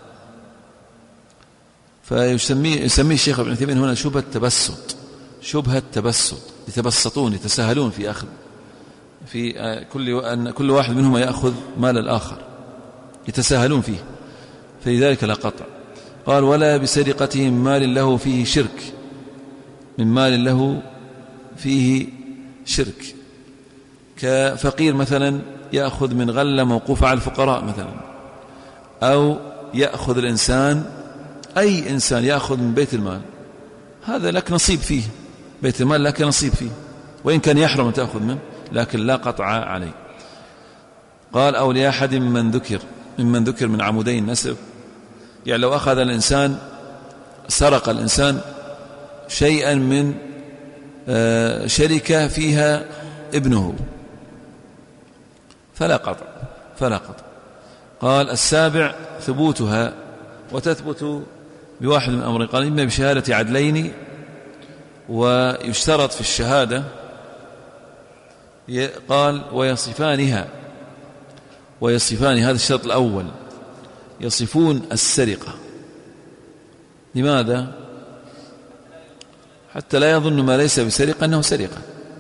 فيسميه الشيخ ابن عثيمين هنا شبهة تبسط، يتبسطون يتساهلون في أخذ في كل واحد منهم يأخذ مال الآخر، يتساهلون فيه، فلذلك لا قطع. قال: ولا بسرقته من مال له فيه شرك، من مال له فيه شرك، كفقير مثلا يأخذ من غلة موقوفة على الفقراء مثلا، أو يأخذ الإنسان أي إنسان يأخذ من بيت المال، هذا لك نصيب فيه، بيت المال لك نصيب فيه، وإن كان يحرم أن تأخذ منه لكن لا قطع عليه. قال: أو لأحد ممن ذكر من عمودي النسب، يعني لو أخذ الإنسان سرق الإنسان شيئا من شركة فيها ابنه فلا قطع. قال: السابع ثبوتها، وتثبت بواحد من أمرين. قال: إما بشهادة عدلين، ويشترط في الشهادة قال ويصفانها، هذا الشرط الأول، يصفون السرقة. لماذا؟ حتى لا يظن ما ليس بسرقة أنه سرقة.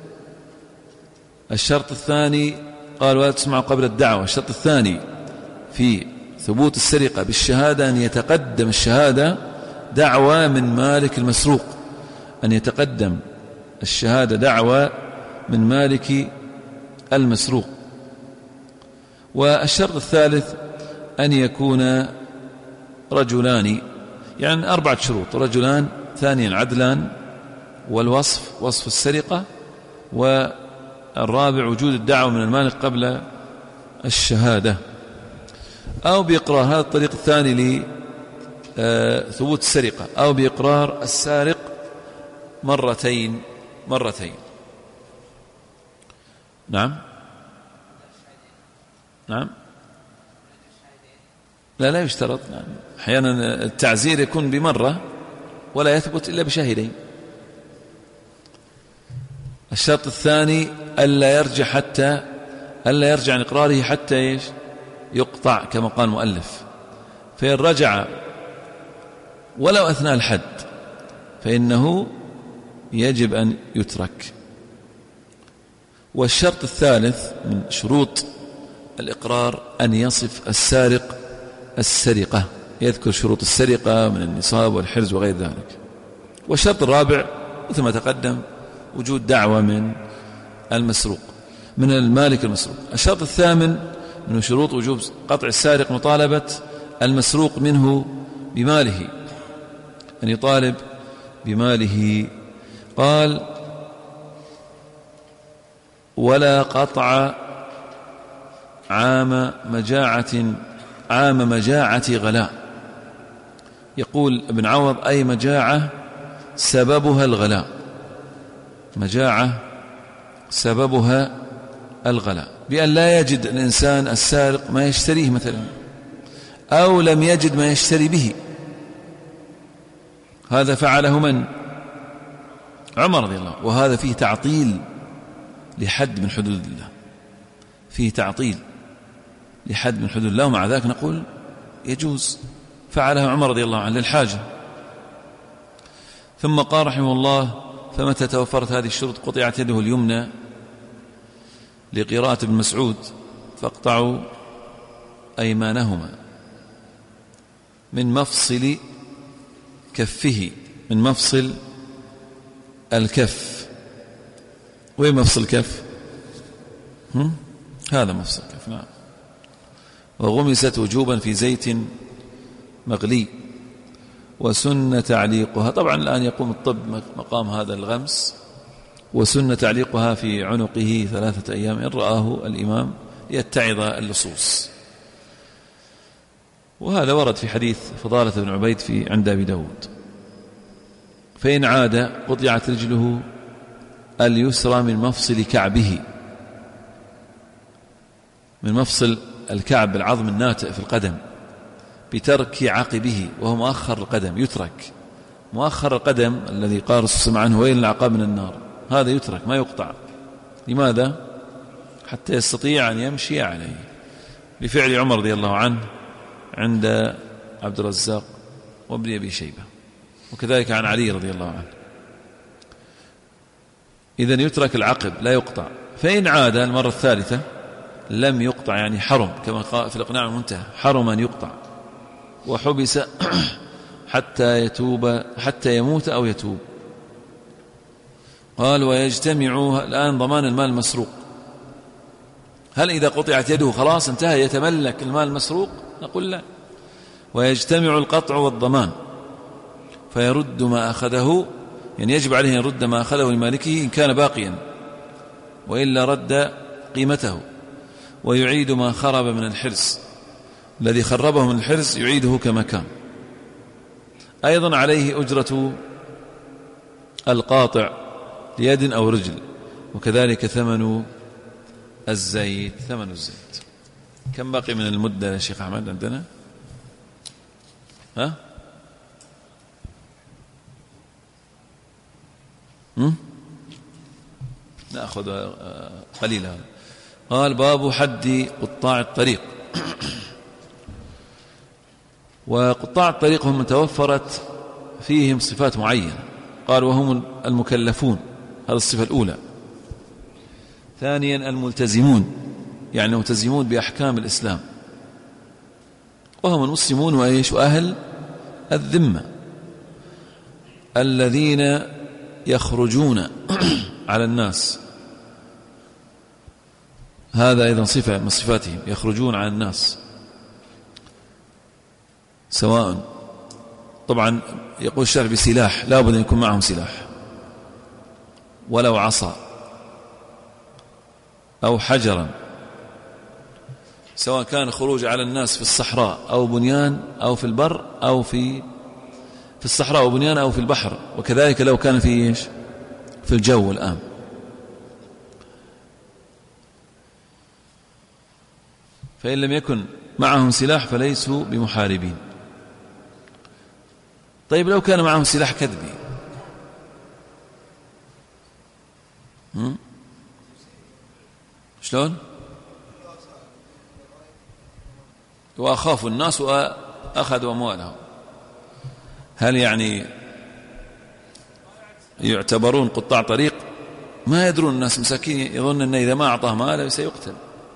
الشرط الثاني قال: ولا تسمع قبل الدعوة. الشرط الثاني في ثبوت السرقة بالشهادة أن يتقدم الشهادة دعوى من مالك المسروق، أن يتقدم الشهادة دعوى من مالك المسروق. والشرط الثالث أن يكون رجلان، يعني 4 شروط: رجلان، ثانيا عدلان، والوصف وصف السرقة، والرابع وجود الدعوة من المالك قبل الشهادة. أو بإقرار، هذا الطريق الثاني لثبوت السرقة، أو بإقرار السارق مرتين. نعم لا يشترط. نعم. أحيانا التعزير يكون بمرة ولا يثبت إلا بشاهدين. الشرط الثاني ألا يرجع عن إقراره حتى يقطع كما قال المؤلف. فإن رجع ولو أثناء الحد فإنه يجب أن يترك. والشرط الثالث من شروط الإقرار أن يصف السارق السرقة، يذكر شروط السرقة من النصاب والحرز وغير ذلك. والشرط الرابع مثل ما تقدم وجود دعوة من المسروق، من المالك المسروق. الشرط الثامن من شروط وجوب قطع السارق مطالبة المسروق منه بماله، أن يطالب بماله. قال: ولا قطع عام مجاعة غلاء. يقول ابن عوض: أي مجاعة سببها الغلاء، مجاعة سببها الغلاء، بأن لا يجد الإنسان السارق ما يشتريه مثلا، أو لم يجد ما يشتري به، هذا فعله من؟ عمر رضي الله عنه. وهذا فيه تعطيل لحد من حدود الله، فيه تعطيل لحد من حدود الله، ومع ذلك نقول يجوز، فعله عمر رضي الله عنه للحاجة. ثم قال رحمه الله: فمتى توفرت هذه الشروط قطعت يده اليمنى لقراءة ابن مسعود فاقطعوا أيمانهما من مفصل كفه، من مفصل الكف. وين مفصل الكف؟ هذا مفصل الكف، نعم. وغمست وجوبا في زيت مغلي، وسن تعليقها. طبعا الآن يقوم الطب مقام هذا الغمس، وسن تعليقها في عنقه 3 أيام إن رآه الإمام ليتعظ اللصوص. وهذا ورد في حديث فضالة بن عبيد عند أبي داود. فإن عاد قطعت رجله اليسرى من مفصل كعبه، من مفصل الكعب العظم الناتئ في القدم، بترك عقبه، وهو مؤخر القدم، يترك مؤخر القدم الذي قال الرسول صلى الله عليه وسلم عنه: ويل العقاب من النار، هذا يترك ما يقطع. لماذا؟ حتى يستطيع أن يمشي عليه، بفعل عمر رضي الله عنه عند عبد الرزاق وابن أبي شيبة، وكذلك عن علي رضي الله عنه. إذن يترك العقب لا يقطع. فإن عاد المرة الثالثة لم يقطع، يعني حرم، كما قال في الإقناع المنتهى: حرم أن يقطع، وحبس حتى يتوب، حتى يموت أو يتوب. قال: ويجتمع الآن ضمان المال المسروق. هل إذا قطعت يده خلاص انتهى يتملك المال المسروق؟ نقول لا. ويجتمع القطع والضمان فيرد ما أخذه، يعني يجب عليه أن يرد ما أخذه لمالكه إن كان باقيا، وإلا رد قيمته، ويعيد ما خرب من الحرز، الذي خربه من الحرز يعيده كما كان. أيضا عليه أجرة القاطع ليد أو رجل، وكذلك ثمن الزيت. ثمن الزيت. كم باقي من المدة يا شيخ أحمد عندنا؟ ها؟ نأخذ قليلا. قال: باب حد قطاع الطريق. وقطاع الطريق هم توفرت فيهم صفات معينة. قال: وهم المكلفون، هذه الصفة الأولى. ثانيا الملتزمون، يعني ملتزمون بأحكام الإسلام، وهم المسلمون وإيش؟ وأهل الذمة الذين يخرجون على الناس. هذا أيضا صفة من صفاتهم، يخرجون على الناس، سواء طبعا يقول الشرع بسلاح، لا بد أن يكون معهم سلاح، ولو عصا أو حجرا، سواء كان خروج على الناس في الصحراء أو بنيان، أو في البر، أو في الصحراء أو بنيان، أو في البحر، وكذلك لو كان في إيش؟ في الجو الآن. فإن لم يكن معهم سلاح فليسوا بمحاربين. طيب لو كان معهم سلاح كذبي، شلون؟ وأخافوا الناس وأخذوا أموالهم، هل يعني يعتبرون قطاع طريق؟ ما يدرون الناس مساكين، يظن أن إذا ما أعطاه ماله سيقتل.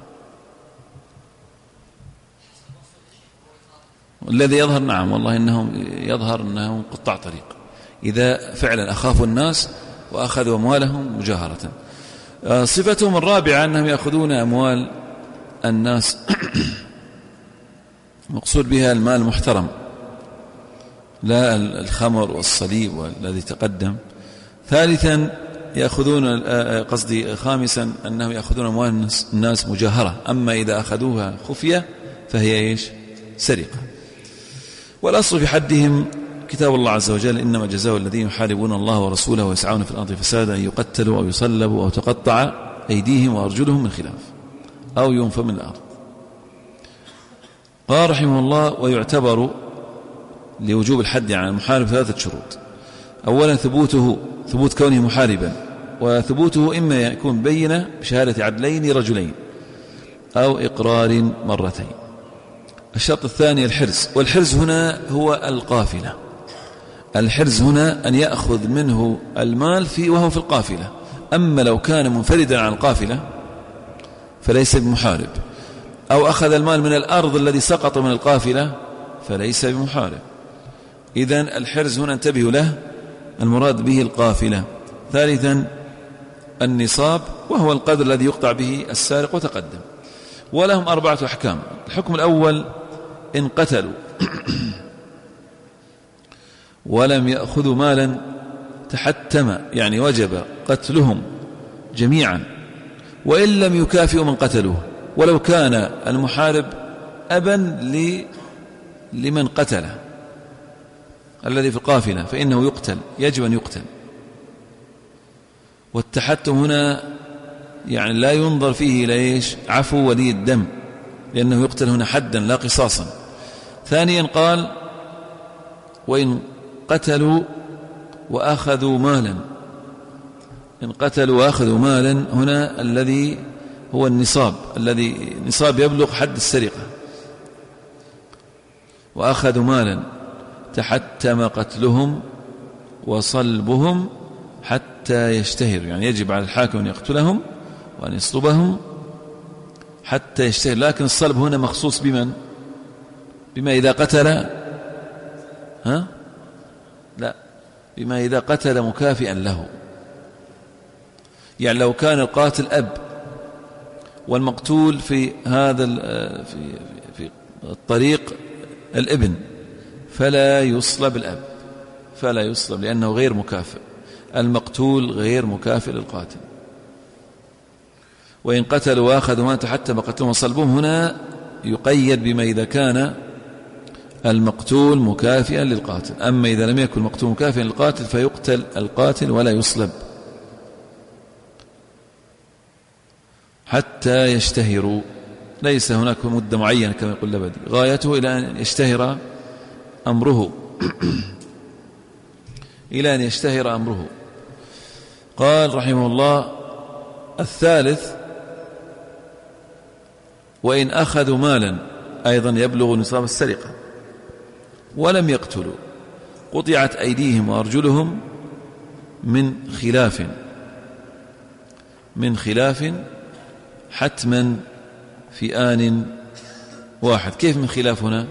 الذي يظهر نعم والله إنهم يظهر أنهم قطاع طريق إذا فعلا أخافوا الناس وأخذوا أموالهم مجاهرة. صفتهم الرابعة أنهم يأخذون أموال الناس مقصود بها المال المحترم، لا الخمر والصليب والذي تقدم. ثالثا يأخذون خامسا أنهم يأخذون أموال الناس مجاهرة، أما إذا أخذوها خفية فهي إيش؟ سرقة. والأصل في حدهم كتاب الله عز وجل: إنما جزاء الذين يحاربون الله ورسوله ويسعون في الأرض فسادا أن يقتلوا أو يصلبوا أو تقطع أيديهم وأرجلهم من خلاف أو ينفوا من الأرض. قال رحمه الله: ويعتبر لوجوب الحد عن المحارب 3 شروط. أولا ثبوت كونه محاربا، وثبوته إما يكون بينة بشهادة عدلين رجلين أو إقرار مرتين. الشرط الثاني الحرز، والحرز هنا هو القافلة. الحرز هنا أن يأخذ منه المال وهو في القافلة. أما لو كان منفردا عن القافلة فليس بمحارب، أو أخذ المال من الأرض الذي سقط من القافلة فليس بمحارب. إذن الحرز هنا انتبهوا له، المراد به القافلة. ثالثا النصاب، وهو القدر الذي يقطع به السارق وتقدم. ولهم 4 أحكام. الحكم الأول إن قتلوا ولم يأخذوا مالا تحتم، يعني وجب قتلهم جميعا وإن لم يكافئوا من قتلوه، ولو كان المحارب أبا لمن قتله الذي في القافلة فإنه يقتل، يجب أن يقتل. والتحتم هنا يعني لا ينظر فيه إلى إيش؟ عفو ولي الدم، لأنه يقتل هنا حدا لا قصاصا. ثانيا قال وإن قتلوا وأخذوا مالا. إن قتلوا وأخذوا مالا هنا الذي هو النصاب، الذي نصاب يبلغ حد السرقة. وأخذوا مالا تحتم قتلهم وصلبهم حتى يشتهر، يعني يجب على الحاكم أن يقتلهم وأن يصلبهم حتى يشتهر. لكن الصلب هنا مخصوص بمن؟ بما إذا قتل لا، بما إذا قتل مكافئا له. يعني لو كان القاتل أب والمقتول في هذا في الطريق الابن فلا يصلب الأب، فلا يصلب لأنه غير مكافئ، المقتول غير مكافئ للقاتل. وإن قتلوا وأخذوا ما تحتم قتلهم وصلبهم هنا يقيد بما إذا كان المقتول مكافئا للقاتل. أما إذا لم يكن المقتول مكافئا للقاتل فيقتل القاتل ولا يصلب حتى يشتهروا. ليس هناك مدة معينة كما يقول لبدي، غايته إلى أن يشتهر أمره إلى أن يشتهر أمره. قال رحمه الله الثالث وإن أخذوا مالا أيضا يبلغ نصاب السرقة ولم يقتلوا قطعت أيديهم وأرجلهم من خلاف حتما في آن واحد. كيف من خلاف هنا؟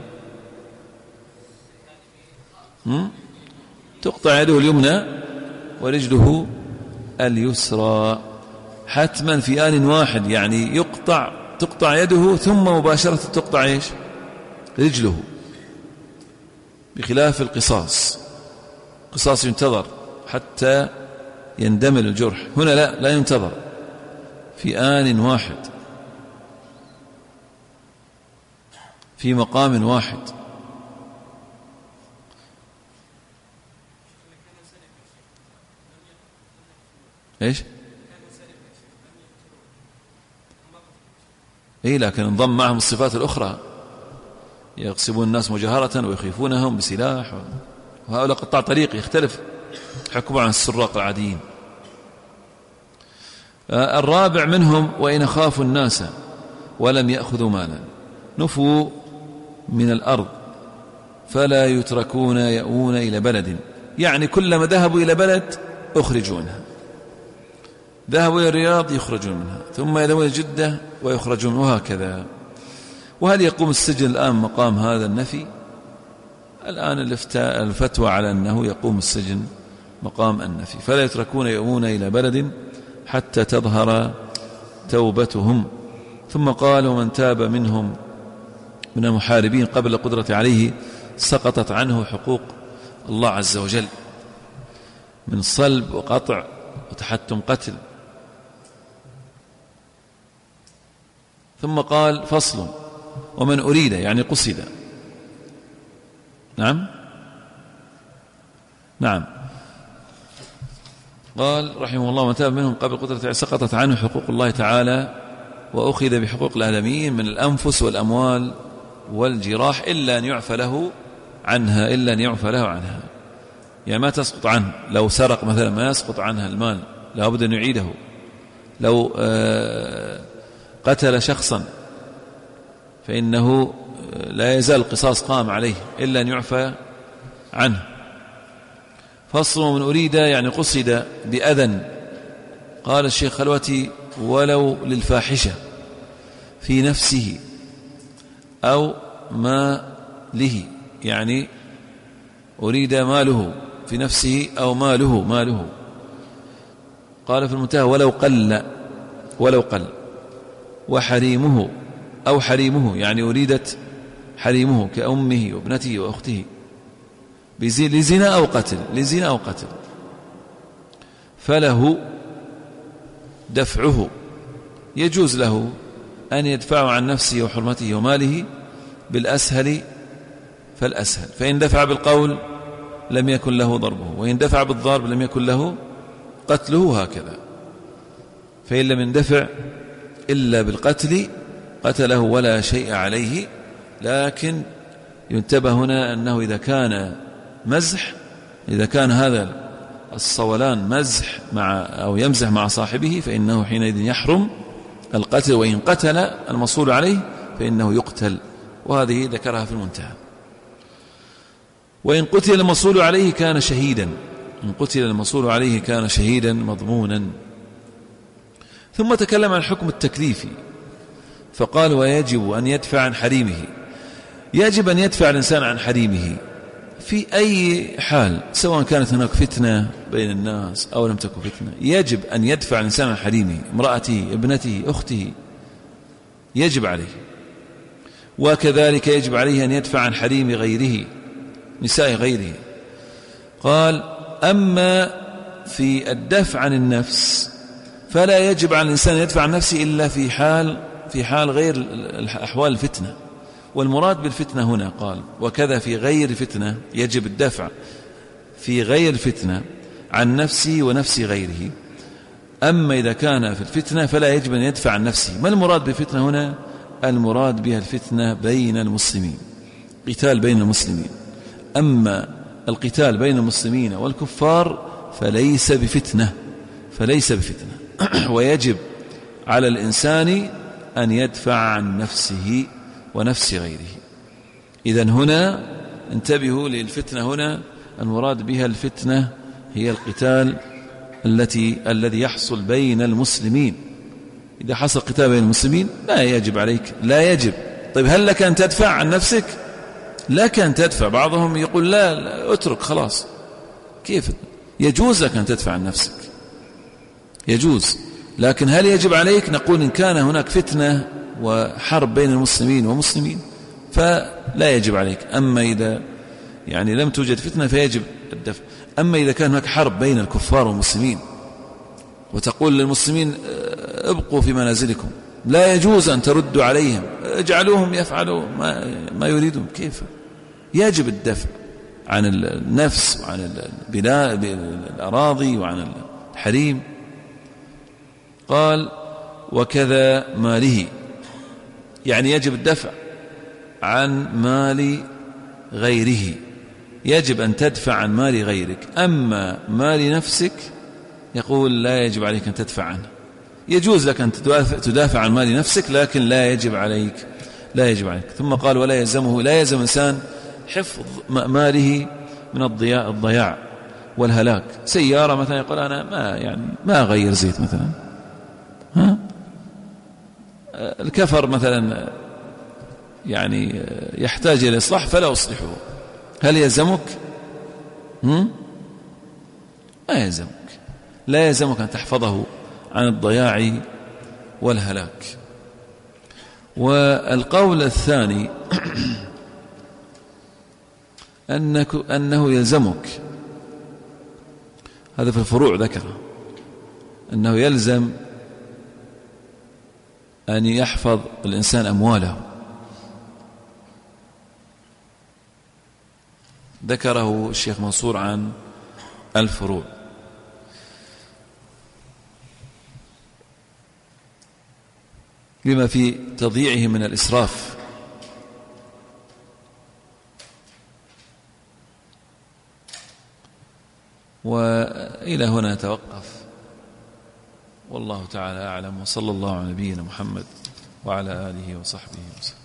تقطع يده اليمنى ورجله اليسرى حتما في آن واحد، يعني تقطع يده ثم مباشرة تقطع إيش؟ رجله، بخلاف القصاص. القصاص ينتظر حتى يندمل الجرح، هنا لا ينتظر، في آن واحد في مقام واحد. إيش؟ لكن انضم معهم الصفات الأخرى، يغصبون الناس مجاهرة ويخيفونهم بسلاح، وهؤلاء قطاع طريق يختلف حكم عن السراق العاديين. الرابع منهم وإن خافوا الناس ولم يأخذوا مالا نفوا من الأرض فلا يتركون يأوون إلى بلد، يعني كلما ذهبوا إلى بلد أخرجوا منها. ذهبوا إلى الرياض يخرجون منها، ثم يذهبون إلى جدة ويخرجون، وهكذا. وهل يقوم السجن الآن مقام هذا النفي؟ الآن الفتوى على أنه يقوم السجن مقام النفي. فلا يتركون يأوون إلى بلد حتى تظهر توبتهم. ثم قال ومن تاب منهم من المحاربين قبل القدرة عليه سقطت عنه حقوق الله عز وجل من صلب وقطع وتحتم قتل. ثم قال فصل ومن أريد يعني قصد. نعم قال رحمه الله من تاب منهم قبل القدرة سقطت عنه حقوق الله تعالى وأخذ بحقوق الآدميين من الأنفس والأموال والجراح إلا أن يعفى له عنها يعني ما تسقط عنه. لو سرق مثلا ما يسقط عنها المال، لا بد أن يعيده. لو قتل شخصا فإنه لا يزال القصاص قام عليه إلا أن يعفى عنه. فصل من أريد يعني قصد بأذى. قال الشيخ خلوتي ولو للفاحشة في نفسه أو ماله، يعني أريد ماله في نفسه أو ماله. قال في المنتهى ولو قل وحريمه أو حريمه، يعني أريدت حريمه كأمه وابنته وأخته لزنا أو قتل فله دفعه، يجوز له أن يدفع عن نفسه وحرمته وماله بالأسهل فالأسهل. فإن دفع بالقول لم يكن له ضربه، وإن دفع بالضرب لم يكن له قتله، هكذا. فإن لم يندفع إلا بالقتل قتله ولا شيء عليه. لكن ينتبه هنا أنه إذا كان هذا الصولان مزح أو يمزح مع صاحبه فإنه حينئذ يحرم القتل، وإن قتل المصول عليه فإنه يقتل. وهذه ذكرها في المنتهى. وإن قتل المصول عليه كان شهيدا، إن قتل المصول عليه كان شهيدا مضمونا. ثم تكلم عن الحكم التكليفي فقال ويجب أن يدفع عن حريمه. يجب أن يدفع الإنسان عن حريمه في أي حال، سواء كانت هناك فتنة بين الناس أو لم تكن فتنة. يجب أن يدفع الإنسان عن حريمه، امرأته، ابنته، أخته، يجب عليه. وكذلك يجب عليه أن يدفع عن حريم غيره، نساء غيره. قال أما في الدفع عن النفس فلا يجب على الإنسان يدفع عن نفسه إلا في حال غير أحوال الفتنة. والمراد بالفتنة هنا قال وكذا في غير فتنة، يجب الدفع في غير فتنة عن نفسه ونفس غيره. أما إذا كان في الفتنة فلا يجب أن يدفع عن نفسه. ما المراد بالفتنة هنا؟ المراد بها الفتنة بين المسلمين، قتال بين المسلمين. أما القتال بين المسلمين والكفار فليس بفتنة ويجب على الإنسان أن يدفع عن نفسه ونفس غيره. إذن هنا انتبهوا للفتنة، هنا المراد بها الفتنة هي القتال الذي يحصل بين المسلمين. إذا حصل قتال بين المسلمين لا يجب عليك، لا يجب. طيب هل لك أن تدفع عن نفسك؟ لك أن تدفع. بعضهم يقول لا اترك خلاص. كيف؟ يجوز لك أن تدفع عن نفسك، يجوز. لكن هل يجب عليك؟ نقول إن كان هناك فتنة وحرب بين المسلمين ومسلمين فلا يجب عليك. أما إذا يعني لم توجد فتنة فيجب الدفع. أما إذا كان هناك حرب بين الكفار والمسلمين وتقول للمسلمين ابقوا في منازلكم، لا يجوز أن تردوا عليهم، اجعلوهم يفعلوا ما يريدون، كيف؟ يجب الدفع عن النفس وعن الأراضي وعن الحريم. قال وكذا ماله، يعني يجب الدفع عن مال غيره، يجب أن تدفع عن مال غيرك. أما مال نفسك يقول لا يجب عليك أن تدفع عنه. يجوز لك أن تدافع عن مال نفسك لكن لا يجب عليك. ثم قال ولا يلزم الإنسان حفظ ماله من الضياع والهلاك. سيارة مثلا يقول أنا ما أغير زيت مثلا، الكفر مثلا يعني يحتاج إلى إصلاح فلا أصلحه، هل يلزمك؟ ما يلزمك، لا يلزمك أن تحفظه عن الضياع والهلاك. والقول الثاني أنه يلزمك، هذا في الفروع ذكره، أنه يلزم أن يحفظ الإنسان أمواله. ذكره الشيخ منصور عن الفروع. لما في تضييعه من الإسراف. وإلى هنا نتوقف، والله تعالى أعلم، وصلى الله على نبينا محمد وعلى آله وصحبه وسلم.